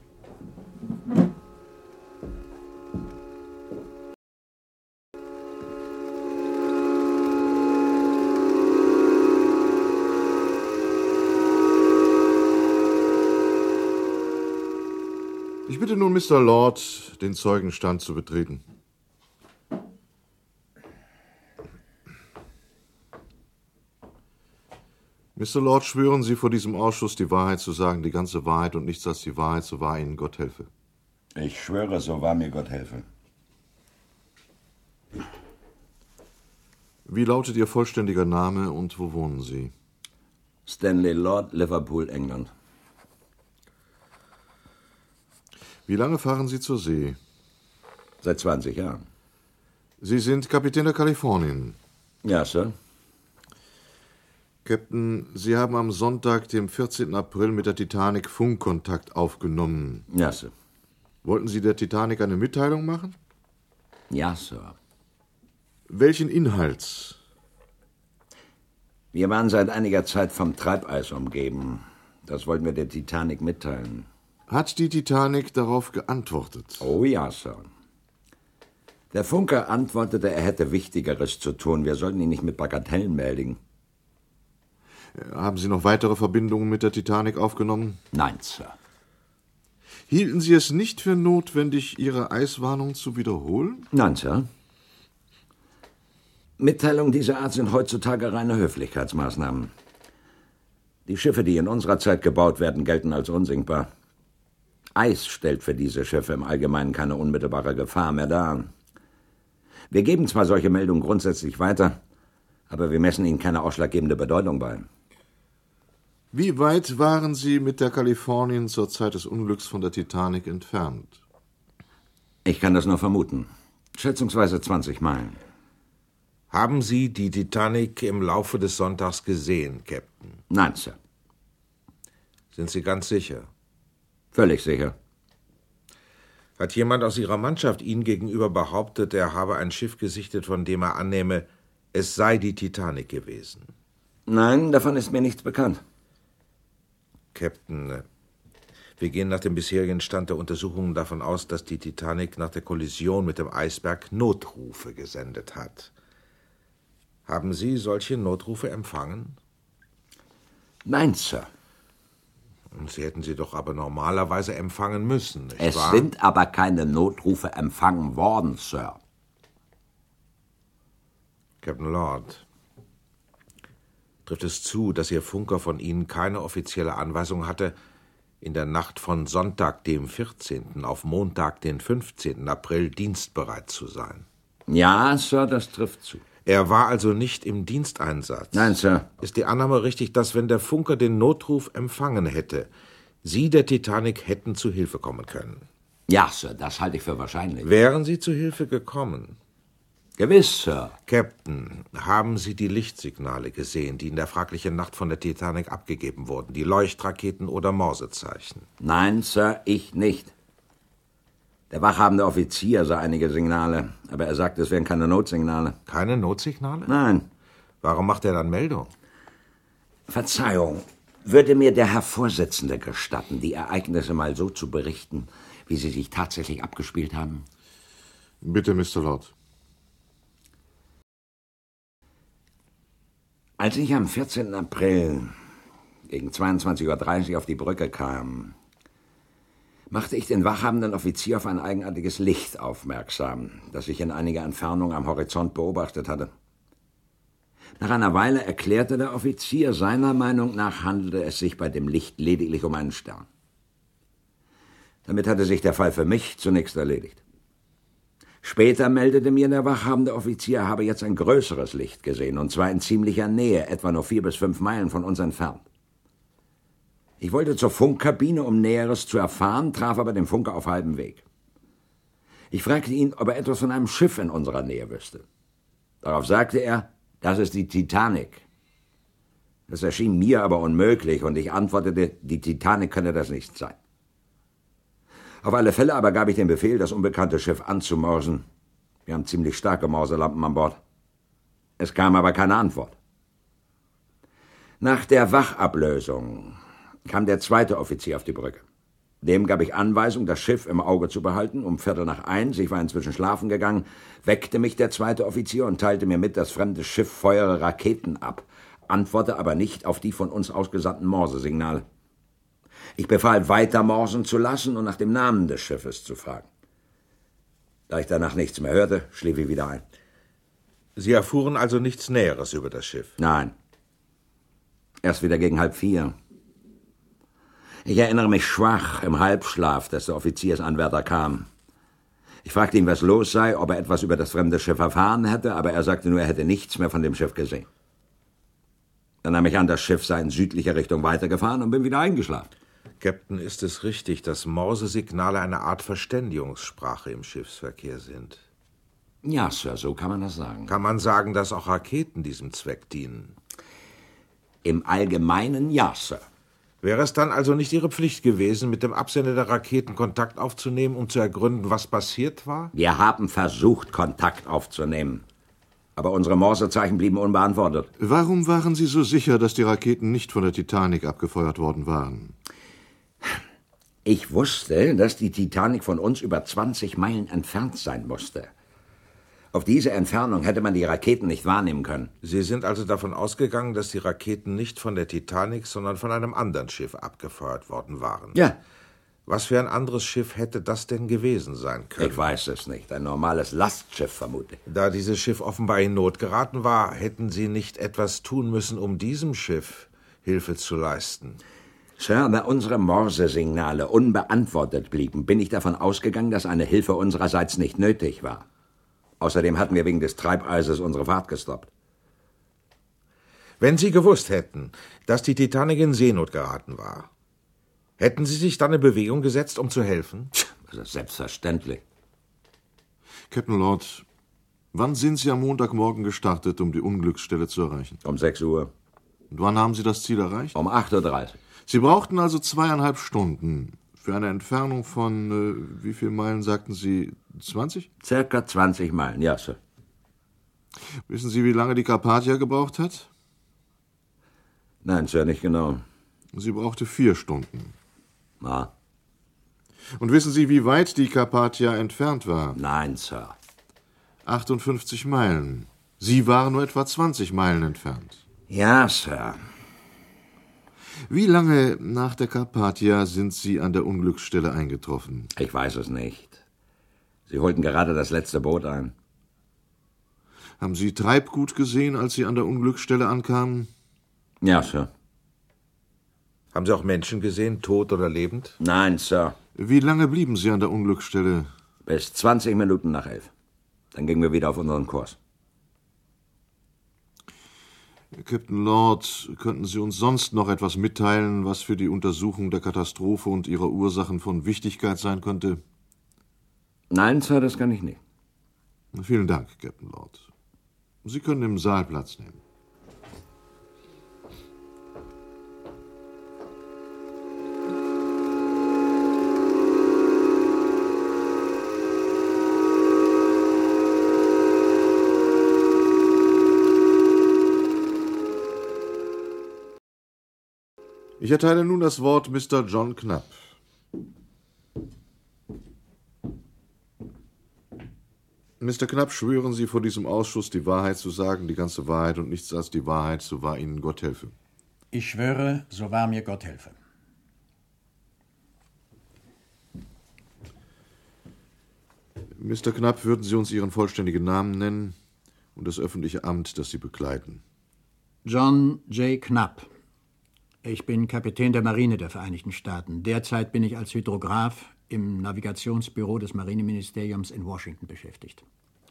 Ich bitte nun Mister Lord, den Zeugenstand zu betreten. Mister Lord, schwören Sie vor diesem Ausschuss, die Wahrheit zu sagen, die ganze Wahrheit und nichts als die Wahrheit, so wahr Ihnen Gott helfe. Ich schwöre, so wahr mir Gott helfe. Wie lautet Ihr vollständiger Name und wo wohnen Sie? Stanley Lord, Liverpool, England. Wie lange fahren Sie zur See? Seit zwanzig Jahren. Sie sind Kapitän der Kalifornien? Ja, Sir. Captain, Sie haben am Sonntag, dem vierzehnten April, mit der Titanic Funkkontakt aufgenommen. Ja, Sir. Wollten Sie der Titanic eine Mitteilung machen? Ja, Sir. Welchen Inhalts? Wir waren seit einiger Zeit vom Treibeis umgeben. Das wollten wir der Titanic mitteilen. Hat die Titanic darauf geantwortet? Oh ja, Sir. Der Funker antwortete, er hätte Wichtigeres zu tun. Wir sollten ihn nicht mit Bagatellen melden. Haben Sie noch weitere Verbindungen mit der Titanic aufgenommen? Nein, Sir. Hielten Sie es nicht für notwendig, Ihre Eiswarnung zu wiederholen? Nein, Sir. Mitteilungen dieser Art sind heutzutage reine Höflichkeitsmaßnahmen. Die Schiffe, die in unserer Zeit gebaut werden, gelten als unsinkbar. Eis stellt für diese Schiffe im Allgemeinen keine unmittelbare Gefahr mehr dar. Wir geben zwar solche Meldungen grundsätzlich weiter, aber wir messen ihnen keine ausschlaggebende Bedeutung bei. Wie weit waren Sie mit der Kalifornien zur Zeit des Unglücks von der Titanic entfernt? Ich kann das nur vermuten. Schätzungsweise zwanzig Meilen. Haben Sie die Titanic im Laufe des Sonntags gesehen, Captain? Nein, Sir. Sind Sie ganz sicher? Völlig sicher. Hat jemand aus Ihrer Mannschaft Ihnen gegenüber behauptet, er habe ein Schiff gesichtet, von dem er annehme, es sei die Titanic gewesen? Nein, davon ist mir nichts bekannt. Captain, wir gehen nach dem bisherigen Stand der Untersuchungen davon aus, dass die Titanic nach der Kollision mit dem Eisberg Notrufe gesendet hat. Haben Sie solche Notrufe empfangen? Nein, Sir. Sie hätten sie doch aber normalerweise empfangen müssen, nicht es wahr? sind aber keine Notrufe empfangen worden, Sir. Captain Lord, trifft es zu, dass Ihr Funker von Ihnen keine offizielle Anweisung hatte, in der Nacht von Sonntag, dem vierzehnten auf Montag, den fünfzehnten April, dienstbereit zu sein? Ja, Sir, das trifft zu. Er war also nicht im Diensteinsatz? Nein, Sir. Ist die Annahme richtig, dass, wenn der Funker den Notruf empfangen hätte, Sie der Titanic hätten zu Hilfe kommen können? Ja, Sir, das halte ich für wahrscheinlich. Wären Sie zu Hilfe gekommen? Gewiss, Sir. Captain, haben Sie die Lichtsignale gesehen, die in der fraglichen Nacht von der Titanic abgegeben wurden? Die Leuchtraketen oder Morsezeichen? Nein, Sir, ich nicht. Der wachhabende Offizier sah einige Signale, aber er sagte, es wären keine Notsignale. Keine Notsignale? Nein. Warum macht er dann Meldung? Verzeihung, würde mir der Herr Vorsitzende gestatten, die Ereignisse mal so zu berichten, wie sie sich tatsächlich abgespielt haben? Bitte, Mister Lord. Als ich am vierzehnten April gegen zweiundzwanzig Uhr dreißig auf die Brücke kam, machte ich den wachhabenden Offizier auf ein eigenartiges Licht aufmerksam, das ich in einiger Entfernung am Horizont beobachtet hatte. Nach einer Weile erklärte der Offizier, seiner Meinung nach handelte es sich bei dem Licht lediglich um einen Stern. Damit hatte sich der Fall für mich zunächst erledigt. Später meldete mir der wachhabende Offizier, er habe jetzt ein größeres Licht gesehen, und zwar in ziemlicher Nähe, etwa nur vier bis fünf Meilen von uns entfernt. Ich wollte zur Funkkabine, um Näheres zu erfahren, traf aber den Funker auf halbem Weg. Ich fragte ihn, ob er etwas von einem Schiff in unserer Nähe wüsste. Darauf sagte er, das ist die Titanic. Das erschien mir aber unmöglich, und ich antwortete, die Titanic könne das nicht sein. Auf alle Fälle aber gab ich den Befehl, das unbekannte Schiff anzumorsen. Wir haben ziemlich starke Morselampen an Bord. Es kam aber keine Antwort. Nach der Wachablösung kam der zweite Offizier auf die Brücke. Dem gab ich Anweisung, das Schiff im Auge zu behalten. Um Viertel nach eins, ich war inzwischen schlafen gegangen, weckte mich der zweite Offizier und teilte mir mit, das fremde Schiff feuere Raketen ab, antworte aber nicht auf die von uns ausgesandten Morsesignale. Ich befahl, weiter morsen zu lassen und nach dem Namen des Schiffes zu fragen. Da ich danach nichts mehr hörte, schlief ich wieder ein. Sie erfuhren also nichts Näheres über das Schiff? Nein. Erst wieder gegen halb vier. Ich erinnere mich schwach im Halbschlaf, dass der Offiziersanwärter kam. Ich fragte ihn, was los sei, ob er etwas über das fremde Schiff erfahren hätte, aber er sagte nur, er hätte nichts mehr von dem Schiff gesehen. Dann nahm ich an, das Schiff sei in südlicher Richtung weitergefahren und bin wieder eingeschlafen. Captain, ist es richtig, dass Morsesignale eine Art Verständigungssprache im Schiffsverkehr sind? Ja, Sir, so kann man das sagen. Kann man sagen, dass auch Raketen diesem Zweck dienen? Im Allgemeinen ja, Sir. Wäre es dann also nicht Ihre Pflicht gewesen, mit dem Absender der Raketen Kontakt aufzunehmen, um zu ergründen, was passiert war? Wir haben versucht, Kontakt aufzunehmen. Aber unsere Morsezeichen blieben unbeantwortet. Warum waren Sie so sicher, dass die Raketen nicht von der Titanic abgefeuert worden waren? Ich wusste, dass die Titanic von uns über zwanzig Meilen entfernt sein musste. Auf diese Entfernung hätte man die Raketen nicht wahrnehmen können. Sie sind also davon ausgegangen, dass die Raketen nicht von der Titanic, sondern von einem anderen Schiff abgefeuert worden waren? Ja. Was für ein anderes Schiff hätte das denn gewesen sein können? Ich weiß es nicht. Ein normales Lastschiff, vermute ich. Da dieses Schiff offenbar in Not geraten war, hätten Sie nicht etwas tun müssen, um diesem Schiff Hilfe zu leisten? Sir, da unsere Morsesignale unbeantwortet blieben, bin ich davon ausgegangen, dass eine Hilfe unsererseits nicht nötig war. Außerdem hatten wir wegen des Treibeises unsere Fahrt gestoppt. Wenn Sie gewusst hätten, dass die Titanic in Seenot geraten war, hätten Sie sich dann in Bewegung gesetzt, um zu helfen? Das ist selbstverständlich. Captain Lord, wann sind Sie am Montagmorgen gestartet, um die Unglücksstelle zu erreichen? Um sechs Uhr. Und wann haben Sie das Ziel erreicht? Um acht Uhr dreißig. Sie brauchten also zweieinhalb Stunden. Für eine Entfernung von, äh, wie viele Meilen sagten Sie, zwanzig? Circa zwanzig Meilen, ja, Sir. Wissen Sie, wie lange die Carpathia gebraucht hat? Nein, Sir, nicht genau. Sie brauchte vier Stunden. Na. Und wissen Sie, wie weit die Carpathia entfernt war? Nein, Sir. achtundfünfzig Meilen. Sie waren nur etwa zwanzig Meilen entfernt. Ja, Sir. Wie lange nach der Carpathia sind Sie an der Unglücksstelle eingetroffen? Ich weiß es nicht. Sie holten gerade das letzte Boot ein. Haben Sie Treibgut gesehen, als Sie an der Unglücksstelle ankamen? Ja, Sir. Haben Sie auch Menschen gesehen, tot oder lebend? Nein, Sir. Wie lange blieben Sie an der Unglücksstelle? Bis zwanzig Minuten nach elf. Dann gingen wir wieder auf unseren Kurs. Captain Lord, könnten Sie uns sonst noch etwas mitteilen, was für die Untersuchung der Katastrophe und ihrer Ursachen von Wichtigkeit sein könnte? Nein, Sir, das kann ich nicht. Vielen Dank, Captain Lord. Sie können im Saal Platz nehmen. Ich erteile nun das Wort Mister John Knapp. Mister Knapp, schwören Sie vor diesem Ausschuss, die Wahrheit zu sagen, die ganze Wahrheit und nichts als die Wahrheit, so wahr Ihnen Gott helfe. Ich schwöre, so wahr mir Gott helfe. Mister Knapp, würden Sie uns Ihren vollständigen Namen nennen und das öffentliche Amt, das Sie bekleiden? John J. Knapp. Ich bin Kapitän der Marine der Vereinigten Staaten. Derzeit bin ich als Hydrograph im Navigationsbüro des Marineministeriums in Washington beschäftigt.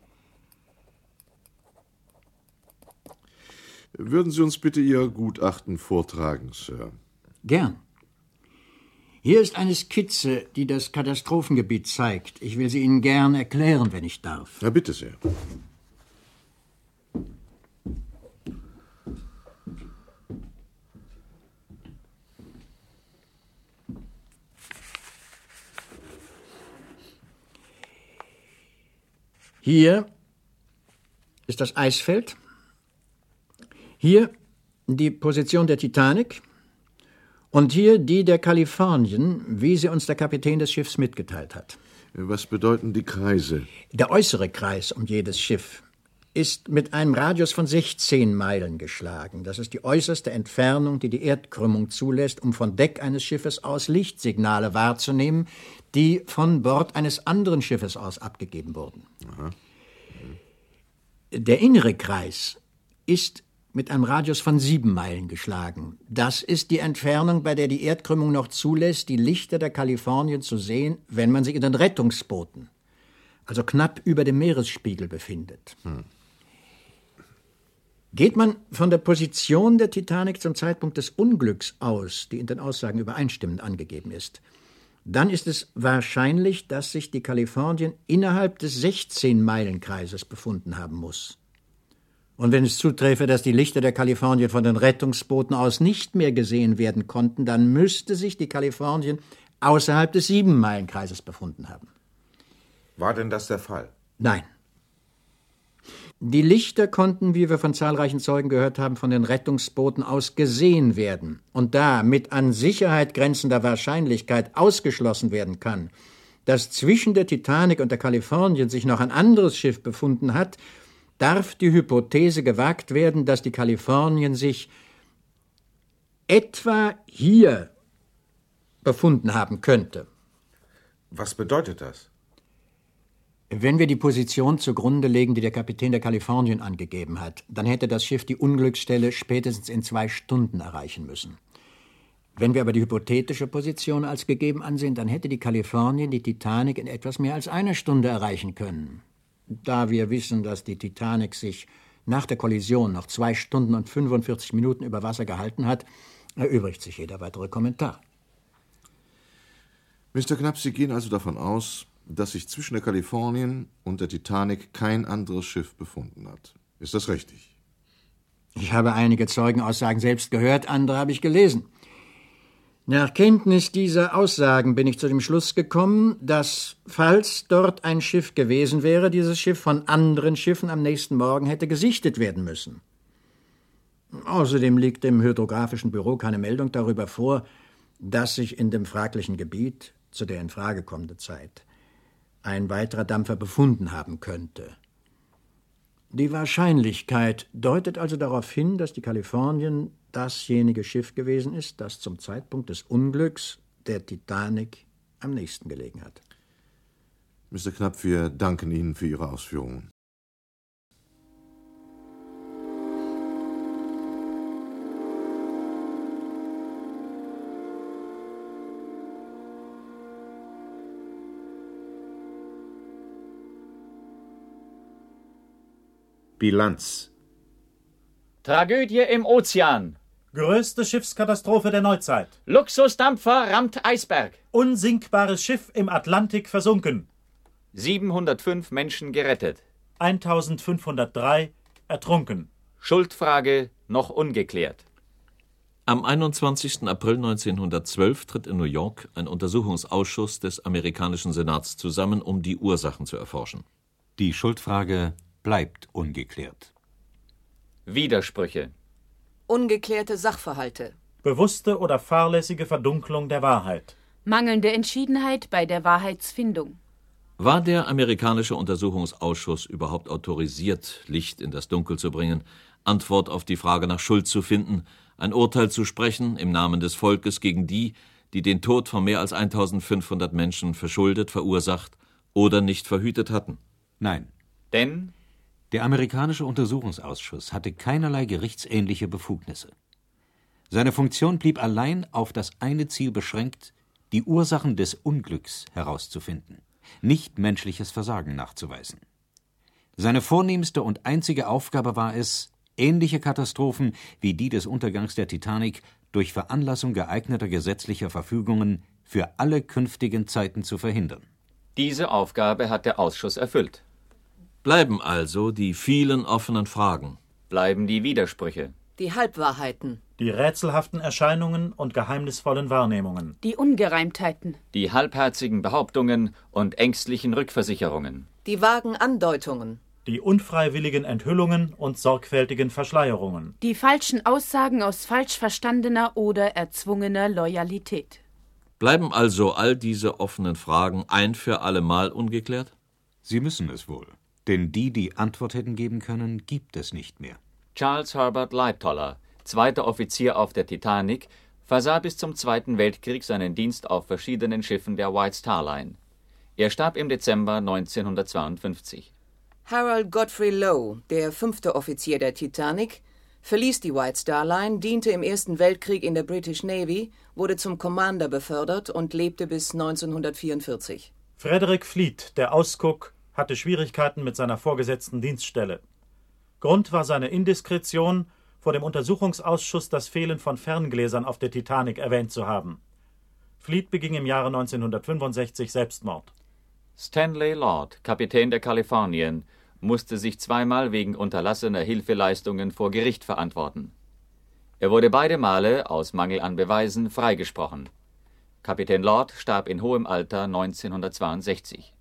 Würden Sie uns bitte Ihr Gutachten vortragen, Sir? Gern. Hier ist eine Skizze, die das Katastrophengebiet zeigt. Ich will sie Ihnen gern erklären, wenn ich darf. Ja, bitte sehr. Hier ist das Eisfeld. Hier die Position der Titanic. Und hier die der Kalifornien, wie sie uns der Kapitän des Schiffs mitgeteilt hat. Was bedeuten die Kreise? Der äußere Kreis um jedes Schiff ist mit einem Radius von sechzehn Meilen geschlagen. Das ist die äußerste Entfernung, die die Erdkrümmung zulässt, um von Deck eines Schiffes aus Lichtsignale wahrzunehmen, die von Bord eines anderen Schiffes aus abgegeben wurden. Aha. Der innere Kreis ist mit einem Radius von sieben Meilen geschlagen. Das ist die Entfernung, bei der die Erdkrümmung noch zulässt, die Lichter der Kalifornien zu sehen, wenn man sich in den Rettungsbooten, also knapp über dem Meeresspiegel, befindet. Hm. Geht man von der Position der Titanic zum Zeitpunkt des Unglücks aus, die in den Aussagen übereinstimmend angegeben ist, dann ist es wahrscheinlich, dass sich die Kalifornien innerhalb des sechzehn-Meilen-Kreises befunden haben muss. Und wenn es zuträfe, dass die Lichter der Kalifornien von den Rettungsbooten aus nicht mehr gesehen werden konnten, dann müsste sich die Kalifornien außerhalb des sieben-Meilen-Kreises befunden haben. War denn das der Fall? Nein. Die Lichter konnten, wie wir von zahlreichen Zeugen gehört haben, von den Rettungsbooten aus gesehen werden. Und da mit an Sicherheit grenzender Wahrscheinlichkeit ausgeschlossen werden kann, dass zwischen der Titanic und der Kalifornien sich noch ein anderes Schiff befunden hat, darf die Hypothese gewagt werden, dass die Kalifornien sich etwa hier befunden haben könnte. Was bedeutet das? Wenn wir die Position zugrunde legen, die der Kapitän der Kalifornien angegeben hat, dann hätte das Schiff die Unglücksstelle spätestens in zwei Stunden erreichen müssen. Wenn wir aber die hypothetische Position als gegeben ansehen, dann hätte die Kalifornien die Titanic in etwas mehr als einer Stunde erreichen können. Da wir wissen, dass die Titanic sich nach der Kollision noch zwei Stunden und fünfundvierzig Minuten über Wasser gehalten hat, erübrigt sich jeder weitere Kommentar. Mister Knapp, Sie gehen also davon aus, dass sich zwischen der Kalifornien und der Titanic kein anderes Schiff befunden hat. Ist das richtig? Ich habe einige Zeugenaussagen selbst gehört, andere habe ich gelesen. Nach Kenntnis dieser Aussagen bin ich zu dem Schluss gekommen, dass, falls dort ein Schiff gewesen wäre, dieses Schiff von anderen Schiffen am nächsten Morgen hätte gesichtet werden müssen. Außerdem liegt dem Hydrographischen Büro keine Meldung darüber vor, dass sich in dem fraglichen Gebiet zu der in Frage kommenden Zeit ein weiterer Dampfer befunden haben könnte. Die Wahrscheinlichkeit deutet also darauf hin, dass die Kalifornien dasjenige Schiff gewesen ist, das zum Zeitpunkt des Unglücks der Titanic am nächsten gelegen hat. Mister Knapp, wir danken Ihnen für Ihre Ausführungen. Bilanz. Tragödie im Ozean. Größte Schiffskatastrophe der Neuzeit. Luxusdampfer rammt Eisberg. Unsinkbares Schiff im Atlantik versunken. siebenhundertfünf Menschen gerettet. eintausendfünfhundertdrei ertrunken. Schuldfrage noch ungeklärt. Am einundzwanzigsten April neunzehnhundertzwölf tritt in New York ein Untersuchungsausschuss des amerikanischen Senats zusammen, um die Ursachen zu erforschen. Die Schuldfrage bleibt ungeklärt. Widersprüche. Ungeklärte Sachverhalte. Bewusste oder fahrlässige Verdunklung der Wahrheit. Mangelnde Entschiedenheit bei der Wahrheitsfindung. War der amerikanische Untersuchungsausschuss überhaupt autorisiert, Licht in das Dunkel zu bringen, Antwort auf die Frage nach Schuld zu finden, ein Urteil zu sprechen im Namen des Volkes gegen die, die den Tod von mehr als eintausendfünfhundert Menschen verschuldet, verursacht oder nicht verhütet hatten? Nein. Denn der amerikanische Untersuchungsausschuss hatte keinerlei gerichtsähnliche Befugnisse. Seine Funktion blieb allein auf das eine Ziel beschränkt, die Ursachen des Unglücks herauszufinden, nicht menschliches Versagen nachzuweisen. Seine vornehmste und einzige Aufgabe war es, ähnliche Katastrophen wie die des Untergangs der Titanic durch Veranlassung geeigneter gesetzlicher Verfügungen für alle künftigen Zeiten zu verhindern. Diese Aufgabe hat der Ausschuss erfüllt. Bleiben also die vielen offenen Fragen. Bleiben die Widersprüche. Die Halbwahrheiten. Die rätselhaften Erscheinungen und geheimnisvollen Wahrnehmungen. Die Ungereimtheiten. Die halbherzigen Behauptungen und ängstlichen Rückversicherungen. Die vagen Andeutungen. Die unfreiwilligen Enthüllungen und sorgfältigen Verschleierungen. Die falschen Aussagen aus falsch verstandener oder erzwungener Loyalität. Bleiben also all diese offenen Fragen ein für allemal ungeklärt? Sie müssen es wohl, denn die, die Antwort hätten geben können, gibt es nicht mehr. Charles Herbert Lightoller, zweiter Offizier auf der Titanic, versah bis zum Zweiten Weltkrieg seinen Dienst auf verschiedenen Schiffen der White Star Line. Er starb im Dezember neunzehnhundertzweiundfünfzig. Harold Godfrey Lowe, der fünfte Offizier der Titanic, verließ die White Star Line, diente im Ersten Weltkrieg in der British Navy, wurde zum Commander befördert und lebte bis neunzehnhundertvierundvierzig. Frederick Fleet, der Ausguck, hatte Schwierigkeiten mit seiner vorgesetzten Dienststelle. Grund war seine Indiskretion, vor dem Untersuchungsausschuss das Fehlen von Ferngläsern auf der Titanic erwähnt zu haben. Fleet beging im Jahre neunzehnhundertfünfundsechzig Selbstmord. Stanley Lord, Kapitän der Kalifornien, musste sich zweimal wegen unterlassener Hilfeleistungen vor Gericht verantworten. Er wurde beide Male aus Mangel an Beweisen freigesprochen. Kapitän Lord starb in hohem Alter neunzehnhundertzweiundsechzig.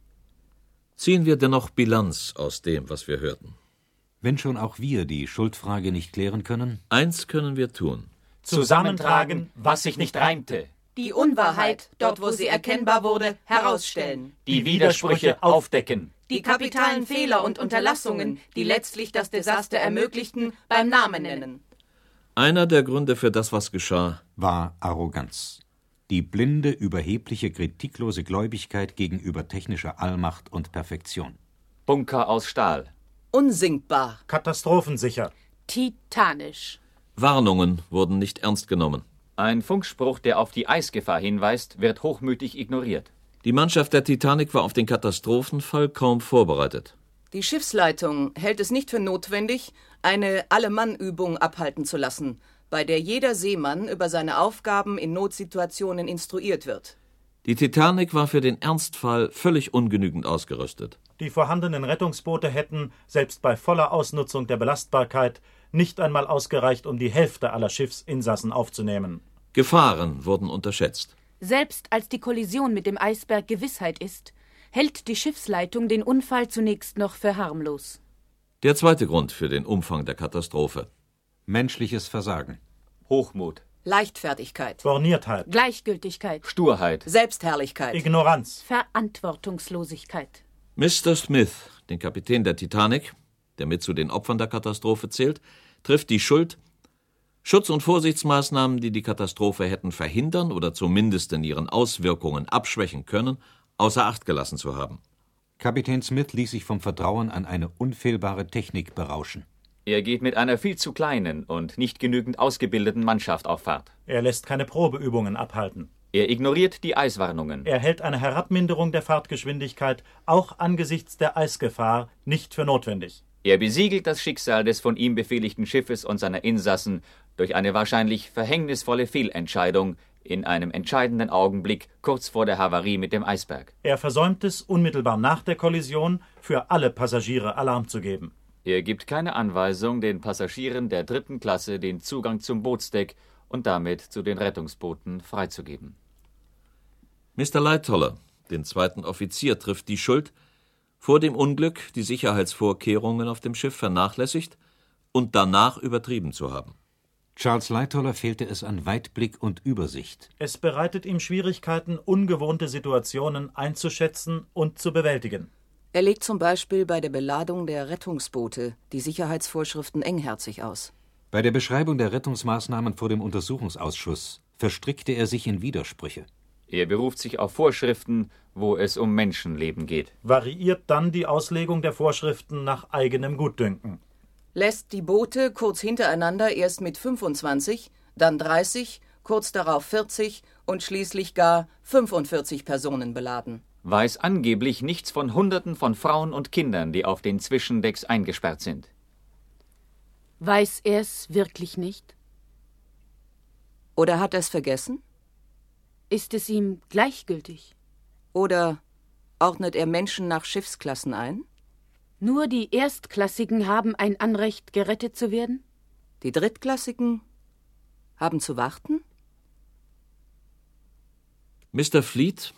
Ziehen wir dennoch Bilanz aus dem, was wir hörten. Wenn schon auch wir die Schuldfrage nicht klären können? Eins können wir tun. Zusammentragen, was sich nicht reimte. Die Unwahrheit, dort wo sie erkennbar wurde, herausstellen. Die Widersprüche aufdecken. Die kapitalen Fehler und Unterlassungen, die letztlich das Desaster ermöglichten, beim Namen nennen. Einer der Gründe für das, was geschah, war Arroganz. Die blinde, überhebliche, kritiklose Gläubigkeit gegenüber technischer Allmacht und Perfektion. Bunker aus Stahl. Unsinkbar. Katastrophensicher. Titanisch. Warnungen wurden nicht ernst genommen. Ein Funkspruch, der auf die Eisgefahr hinweist, wird hochmütig ignoriert. Die Mannschaft der Titanic war auf den Katastrophenfall kaum vorbereitet. Die Schiffsleitung hält es nicht für notwendig, eine Alle-Mann-Übung abhalten zu lassen, bei der jeder Seemann über seine Aufgaben in Notsituationen instruiert wird. Die Titanic war für den Ernstfall völlig ungenügend ausgerüstet. Die vorhandenen Rettungsboote hätten, selbst bei voller Ausnutzung der Belastbarkeit, nicht einmal ausgereicht, um die Hälfte aller Schiffsinsassen aufzunehmen. Gefahren wurden unterschätzt. Selbst als die Kollision mit dem Eisberg Gewissheit ist, hält die Schiffsleitung den Unfall zunächst noch für harmlos. Der zweite Grund für den Umfang der Katastrophe. Menschliches Versagen. Hochmut. Leichtfertigkeit. Borniertheit. Gleichgültigkeit. Sturheit. Selbstherrlichkeit. Ignoranz. Verantwortungslosigkeit. Mister Smith, den Kapitän der Titanic, der mit zu den Opfern der Katastrophe zählt, trifft die Schuld, Schutz- und Vorsichtsmaßnahmen, die die Katastrophe hätten verhindern oder zumindest in ihren Auswirkungen abschwächen können, außer Acht gelassen zu haben. Kapitän Smith ließ sich vom Vertrauen an eine unfehlbare Technik berauschen. Er geht mit einer viel zu kleinen und nicht genügend ausgebildeten Mannschaft auf Fahrt. Er lässt keine Probeübungen abhalten. Er ignoriert die Eiswarnungen. Er hält eine Herabminderung der Fahrtgeschwindigkeit auch angesichts der Eisgefahr nicht für notwendig. Er besiegelt das Schicksal des von ihm befehligten Schiffes und seiner Insassen durch eine wahrscheinlich verhängnisvolle Fehlentscheidung in einem entscheidenden Augenblick kurz vor der Havarie mit dem Eisberg. Er versäumt es, unmittelbar nach der Kollision für alle Passagiere Alarm zu geben. Er gibt keine Anweisung, den Passagieren der dritten Klasse den Zugang zum Bootsdeck und damit zu den Rettungsbooten freizugeben. Mister Lightoller, den zweiten Offizier, trifft die Schuld, vor dem Unglück die Sicherheitsvorkehrungen auf dem Schiff vernachlässigt und danach übertrieben zu haben. Charles Lightoller fehlte es an Weitblick und Übersicht. Es bereitet ihm Schwierigkeiten, ungewohnte Situationen einzuschätzen und zu bewältigen. Er legt zum Beispiel bei der Beladung der Rettungsboote die Sicherheitsvorschriften engherzig aus. Bei der Beschreibung der Rettungsmaßnahmen vor dem Untersuchungsausschuss verstrickte er sich in Widersprüche. Er beruft sich auf Vorschriften, wo es um Menschenleben geht. Variiert dann die Auslegung der Vorschriften nach eigenem Gutdünken. Lässt die Boote kurz hintereinander erst mit fünfundzwanzig, dann dreißig, kurz darauf vierzig und schließlich gar fünfundvierzig Personen beladen. Weiß angeblich nichts von Hunderten von Frauen und Kindern, die auf den Zwischendecks eingesperrt sind. Weiß er es wirklich nicht? Oder hat er es vergessen? Ist es ihm gleichgültig? Oder ordnet er Menschen nach Schiffsklassen ein? Nur die Erstklassigen haben ein Anrecht, gerettet zu werden? Die Drittklassigen haben zu warten? Mister Fleet,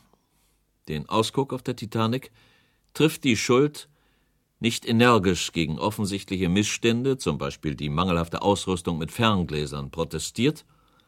den Ausguck auf der Titanic, trifft die Schuld, nicht energisch gegen offensichtliche Missstände, zum Beispiel die mangelhafte Ausrüstung mit Ferngläsern, protestiert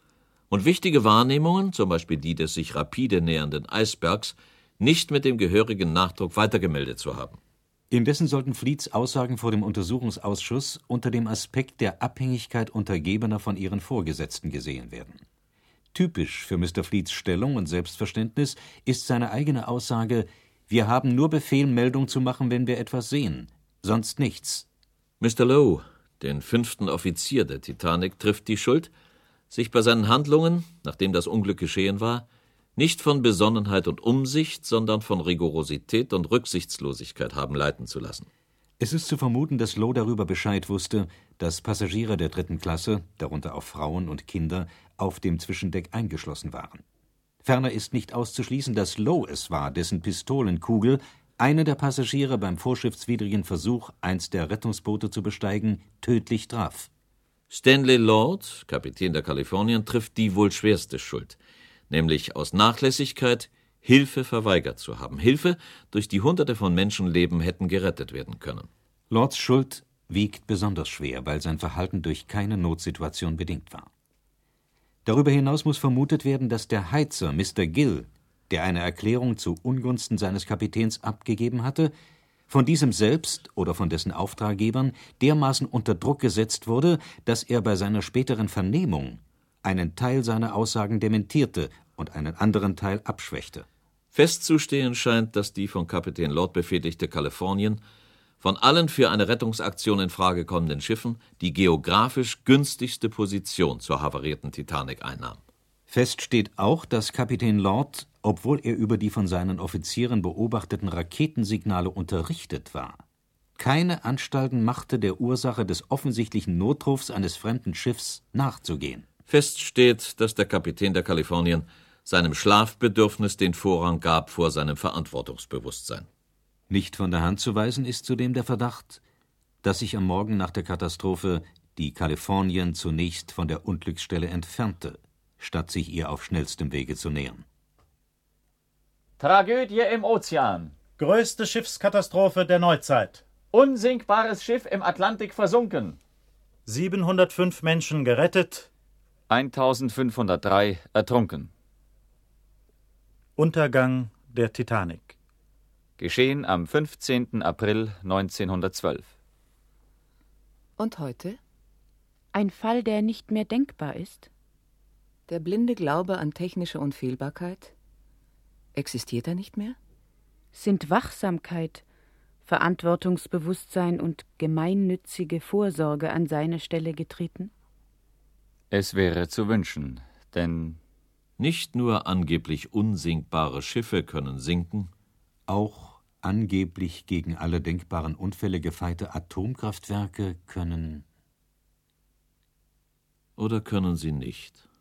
und wichtige Wahrnehmungen, zum Beispiel die des sich rapide nähernden Eisbergs, nicht mit dem gehörigen Nachdruck weitergemeldet zu haben. Indessen sollten Fleets Aussagen vor dem Untersuchungsausschuss unter dem Aspekt der Abhängigkeit Untergebener von ihren Vorgesetzten gesehen werden. Typisch für Mister Fleets Stellung und Selbstverständnis ist seine eigene Aussage: Wir haben nur Befehl, Meldung zu machen, wenn wir etwas sehen, sonst nichts. Mister Lowe, den fünften Offizier der Titanic, trifft die Schuld, sich bei seinen Handlungen, nachdem das Unglück geschehen war, nicht von Besonnenheit und Umsicht, sondern von Rigorosität und Rücksichtslosigkeit haben leiten zu lassen. Es ist zu vermuten, dass Lowe darüber Bescheid wusste, dass Passagiere der dritten Klasse, darunter auch Frauen und Kinder, auf dem Zwischendeck eingeschlossen waren. Ferner ist nicht auszuschließen, dass Lowe es war, dessen Pistolenkugel eine der Passagiere beim vorschriftswidrigen Versuch, eins der Rettungsboote zu besteigen, tödlich traf. Stanley Lord, Kapitän der Californian, trifft die wohl schwerste Schuld, nämlich aus Nachlässigkeit Hilfe verweigert zu haben. Hilfe, durch die Hunderte von Menschenleben hätten gerettet werden können. Lords Schuld wiegt besonders schwer, weil sein Verhalten durch keine Notsituation bedingt war. Darüber hinaus muss vermutet werden, dass der Heizer Mister Gill, der eine Erklärung zu Ungunsten seines Kapitäns abgegeben hatte, von diesem selbst oder von dessen Auftraggebern dermaßen unter Druck gesetzt wurde, dass er bei seiner späteren Vernehmung einen Teil seiner Aussagen dementierte und einen anderen Teil abschwächte. Festzustehen scheint, dass die von Kapitän Lord befehligte Californian von allen für eine Rettungsaktion in Frage kommenden Schiffen die geografisch günstigste Position zur havarierten Titanic einnahm. Fest steht auch, dass Kapitän Lord, obwohl er über die von seinen Offizieren beobachteten Raketensignale unterrichtet war, keine Anstalten machte, der Ursache des offensichtlichen Notrufs eines fremden Schiffs nachzugehen. Fest steht, dass der Kapitän der Californian seinem Schlafbedürfnis den Vorrang gab vor seinem Verantwortungsbewusstsein. Nicht von der Hand zu weisen ist zudem der Verdacht, dass sich am Morgen nach der Katastrophe die Californian zunächst von der Unglücksstelle entfernte, statt sich ihr auf schnellstem Wege zu nähern. Tragödie im Ozean. Größte Schiffskatastrophe der Neuzeit. Unsinkbares Schiff im Atlantik versunken. siebenhundertfünf Menschen gerettet. eintausendfünfhundertdrei ertrunken. Untergang der Titanic. Geschehen am fünfzehnten April neunzehnhundertzwölf. Und heute? Ein Fall, der nicht mehr denkbar ist. Der blinde Glaube an technische Unfehlbarkeit? Existiert er nicht mehr? Sind Wachsamkeit, Verantwortungsbewusstsein und gemeinnützige Vorsorge an seine Stelle getreten? Es wäre zu wünschen, denn nicht nur angeblich unsinkbare Schiffe können sinken, auch angeblich gegen alle denkbaren Unfälle gefeite Atomkraftwerke können. Oder können sie nicht?